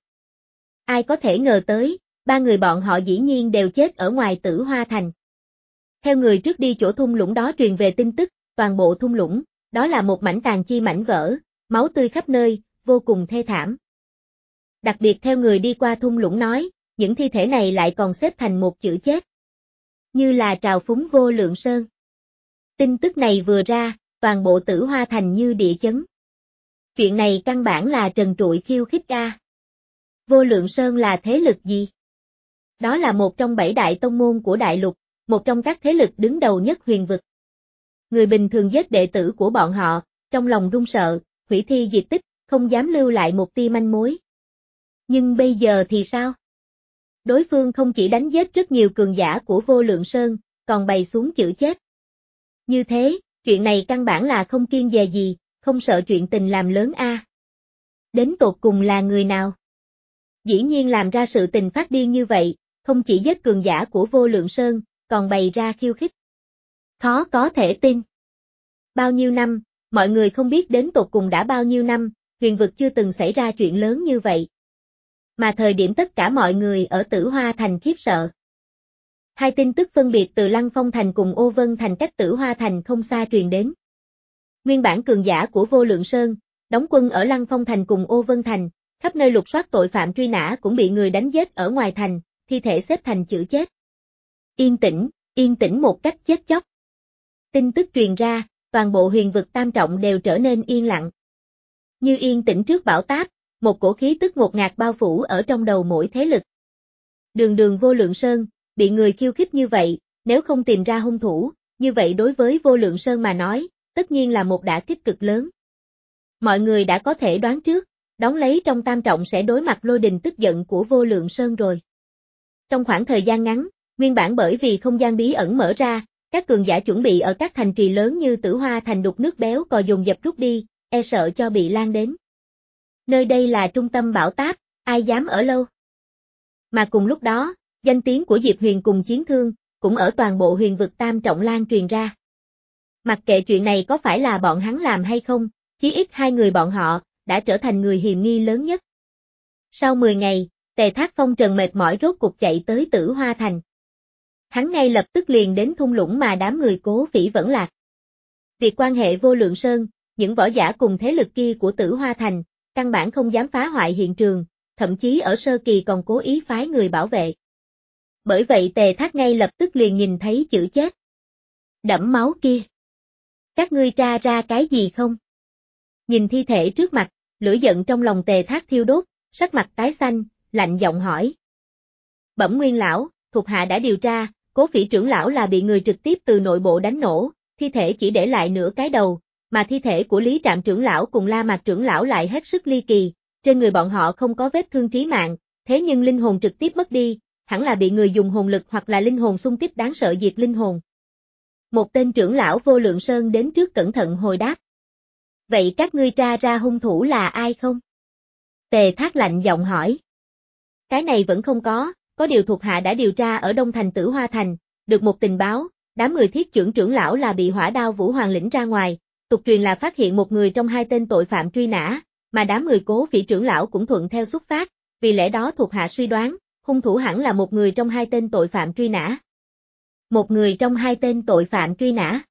Ai có thể ngờ tới, ba người bọn họ dĩ nhiên đều chết ở ngoài Tử Hoa Thành. Theo người trước đi chỗ thung lũng đó truyền về tin tức, toàn bộ thung lũng, đó là một mảnh tàn chi mảnh vỡ, máu tươi khắp nơi, vô cùng thê thảm. Đặc biệt theo người đi qua thung lũng nói, những thi thể này lại còn xếp thành một chữ chết. Như là trào phúng Vô Lượng Sơn. Tin tức này vừa ra, toàn bộ Tử Hoa Thành như địa chấn. Chuyện này căn bản là trần trụi khiêu khích a. Vô Lượng Sơn là thế lực gì? Đó là một trong bảy đại tông môn của đại lục, một trong các thế lực đứng đầu nhất huyền vực. Người bình thường giết đệ tử của bọn họ, trong lòng run sợ, hủy thi diệt tích, không dám lưu lại một tia manh mối. Nhưng bây giờ thì sao? Đối phương không chỉ đánh giết rất nhiều cường giả của Vô Lượng Sơn, còn bày xuống chữ chết. Như thế, chuyện này căn bản là không kiêng dè gì, không sợ chuyện tình làm lớn a. Đến tột cùng là người nào? Dĩ nhiên làm ra sự tình phát điên như vậy, không chỉ giết cường giả của Vô Lượng Sơn, còn bày ra khiêu khích. Khó có thể tin. Bao nhiêu năm, mọi người không biết đến tột cùng đã bao nhiêu năm, huyền vực chưa từng xảy ra chuyện lớn như vậy. Mà thời điểm tất cả mọi người ở Tử Hoa Thành khiếp sợ. Hai tin tức phân biệt từ Lăng Phong Thành cùng Ô Vân Thành cách Tử Hoa Thành không xa truyền đến. Nguyên bản cường giả của Vô Lượng Sơn, đóng quân ở Lăng Phong Thành cùng Ô Vân Thành, khắp nơi lục soát tội phạm truy nã cũng bị người đánh giết ở ngoài thành, thi thể xếp thành chữ chết. Yên tĩnh, yên tĩnh một cách chết chóc. Tin tức truyền ra, toàn bộ huyền vực tam trọng đều trở nên yên lặng. Như yên tĩnh trước bão táp, một cổ khí tức ngột ngạt bao phủ ở trong đầu mỗi thế lực. Đường đường Vô Lượng Sơn, bị người khiêu khích như vậy, nếu không tìm ra hung thủ, như vậy đối với Vô Lượng Sơn mà nói, tất nhiên là một đả kích cực lớn. Mọi người đã có thể đoán trước, đón lấy trong tam trọng sẽ đối mặt lôi đình tức giận của Vô Lượng Sơn rồi. Trong khoảng thời gian ngắn, nguyên bản bởi vì không gian bí ẩn mở ra, các cường giả chuẩn bị ở các thành trì lớn như Tử Hoa Thành đục nước béo cò dồn dập rút đi, e sợ cho bị lan đến. Nơi đây là trung tâm bão táp, ai dám ở lâu. Mà cùng lúc đó, danh tiếng của Diệp Huyền cùng Chiến Thương, cũng ở toàn bộ huyền vực tam trọng lan truyền ra. Mặc kệ chuyện này có phải là bọn hắn làm hay không, chí ít hai người bọn họ, đã trở thành người hiềm nghi lớn nhất. Sau mười ngày, Tề Thác Phong trần mệt mỏi rốt cuộc chạy tới Tử Hoa Thành. Hắn ngay lập tức liền đến thung lũng mà đám người Cố Phỉ vẫn lạc. Việc quan hệ Vô Lượng Sơn, những võ giả cùng thế lực kia của Tử Hoa Thành, căn bản không dám phá hoại hiện trường, thậm chí ở sơ kỳ còn cố ý phái người bảo vệ. Bởi vậy Tề Thác ngay lập tức liền nhìn thấy chữ chết. Đẫm máu kia. Các ngươi tra ra cái gì không? Nhìn thi thể trước mặt, lửa giận trong lòng Tề Thác thiêu đốt, sắc mặt tái xanh, lạnh giọng hỏi. Bẩm Nguyên lão, thuộc hạ đã điều tra, Cố Phỉ trưởng lão là bị người trực tiếp từ nội bộ đánh nổ, thi thể chỉ để lại nửa cái đầu, mà thi thể của Lý Trạm trưởng lão cùng La Mạc trưởng lão lại hết sức ly kỳ, trên người bọn họ không có vết thương trí mạng, thế nhưng linh hồn trực tiếp mất đi, hẳn là bị người dùng hồn lực hoặc là linh hồn xung kích đáng sợ diệt linh hồn. Một tên trưởng lão Vô Lượng Sơn đến trước cẩn thận hồi đáp. Vậy các ngươi tra ra hung thủ là ai không? Tề Thác lạnh giọng hỏi. Cái này vẫn không có, có điều thuộc hạ đã điều tra ở Đông Thành Tử Hoa Thành, được một tình báo, đám người Thiết trưởng trưởng lão là bị hỏa đao Vũ Hoàng lĩnh ra ngoài, tục truyền là phát hiện một người trong hai tên tội phạm truy nã, mà đám người Cố Phỉ trưởng lão cũng thuận theo xuất phát, vì lẽ đó thuộc hạ suy đoán, hung thủ hẳn là một người trong hai tên tội phạm truy nã. Một người trong hai tên tội phạm truy nã.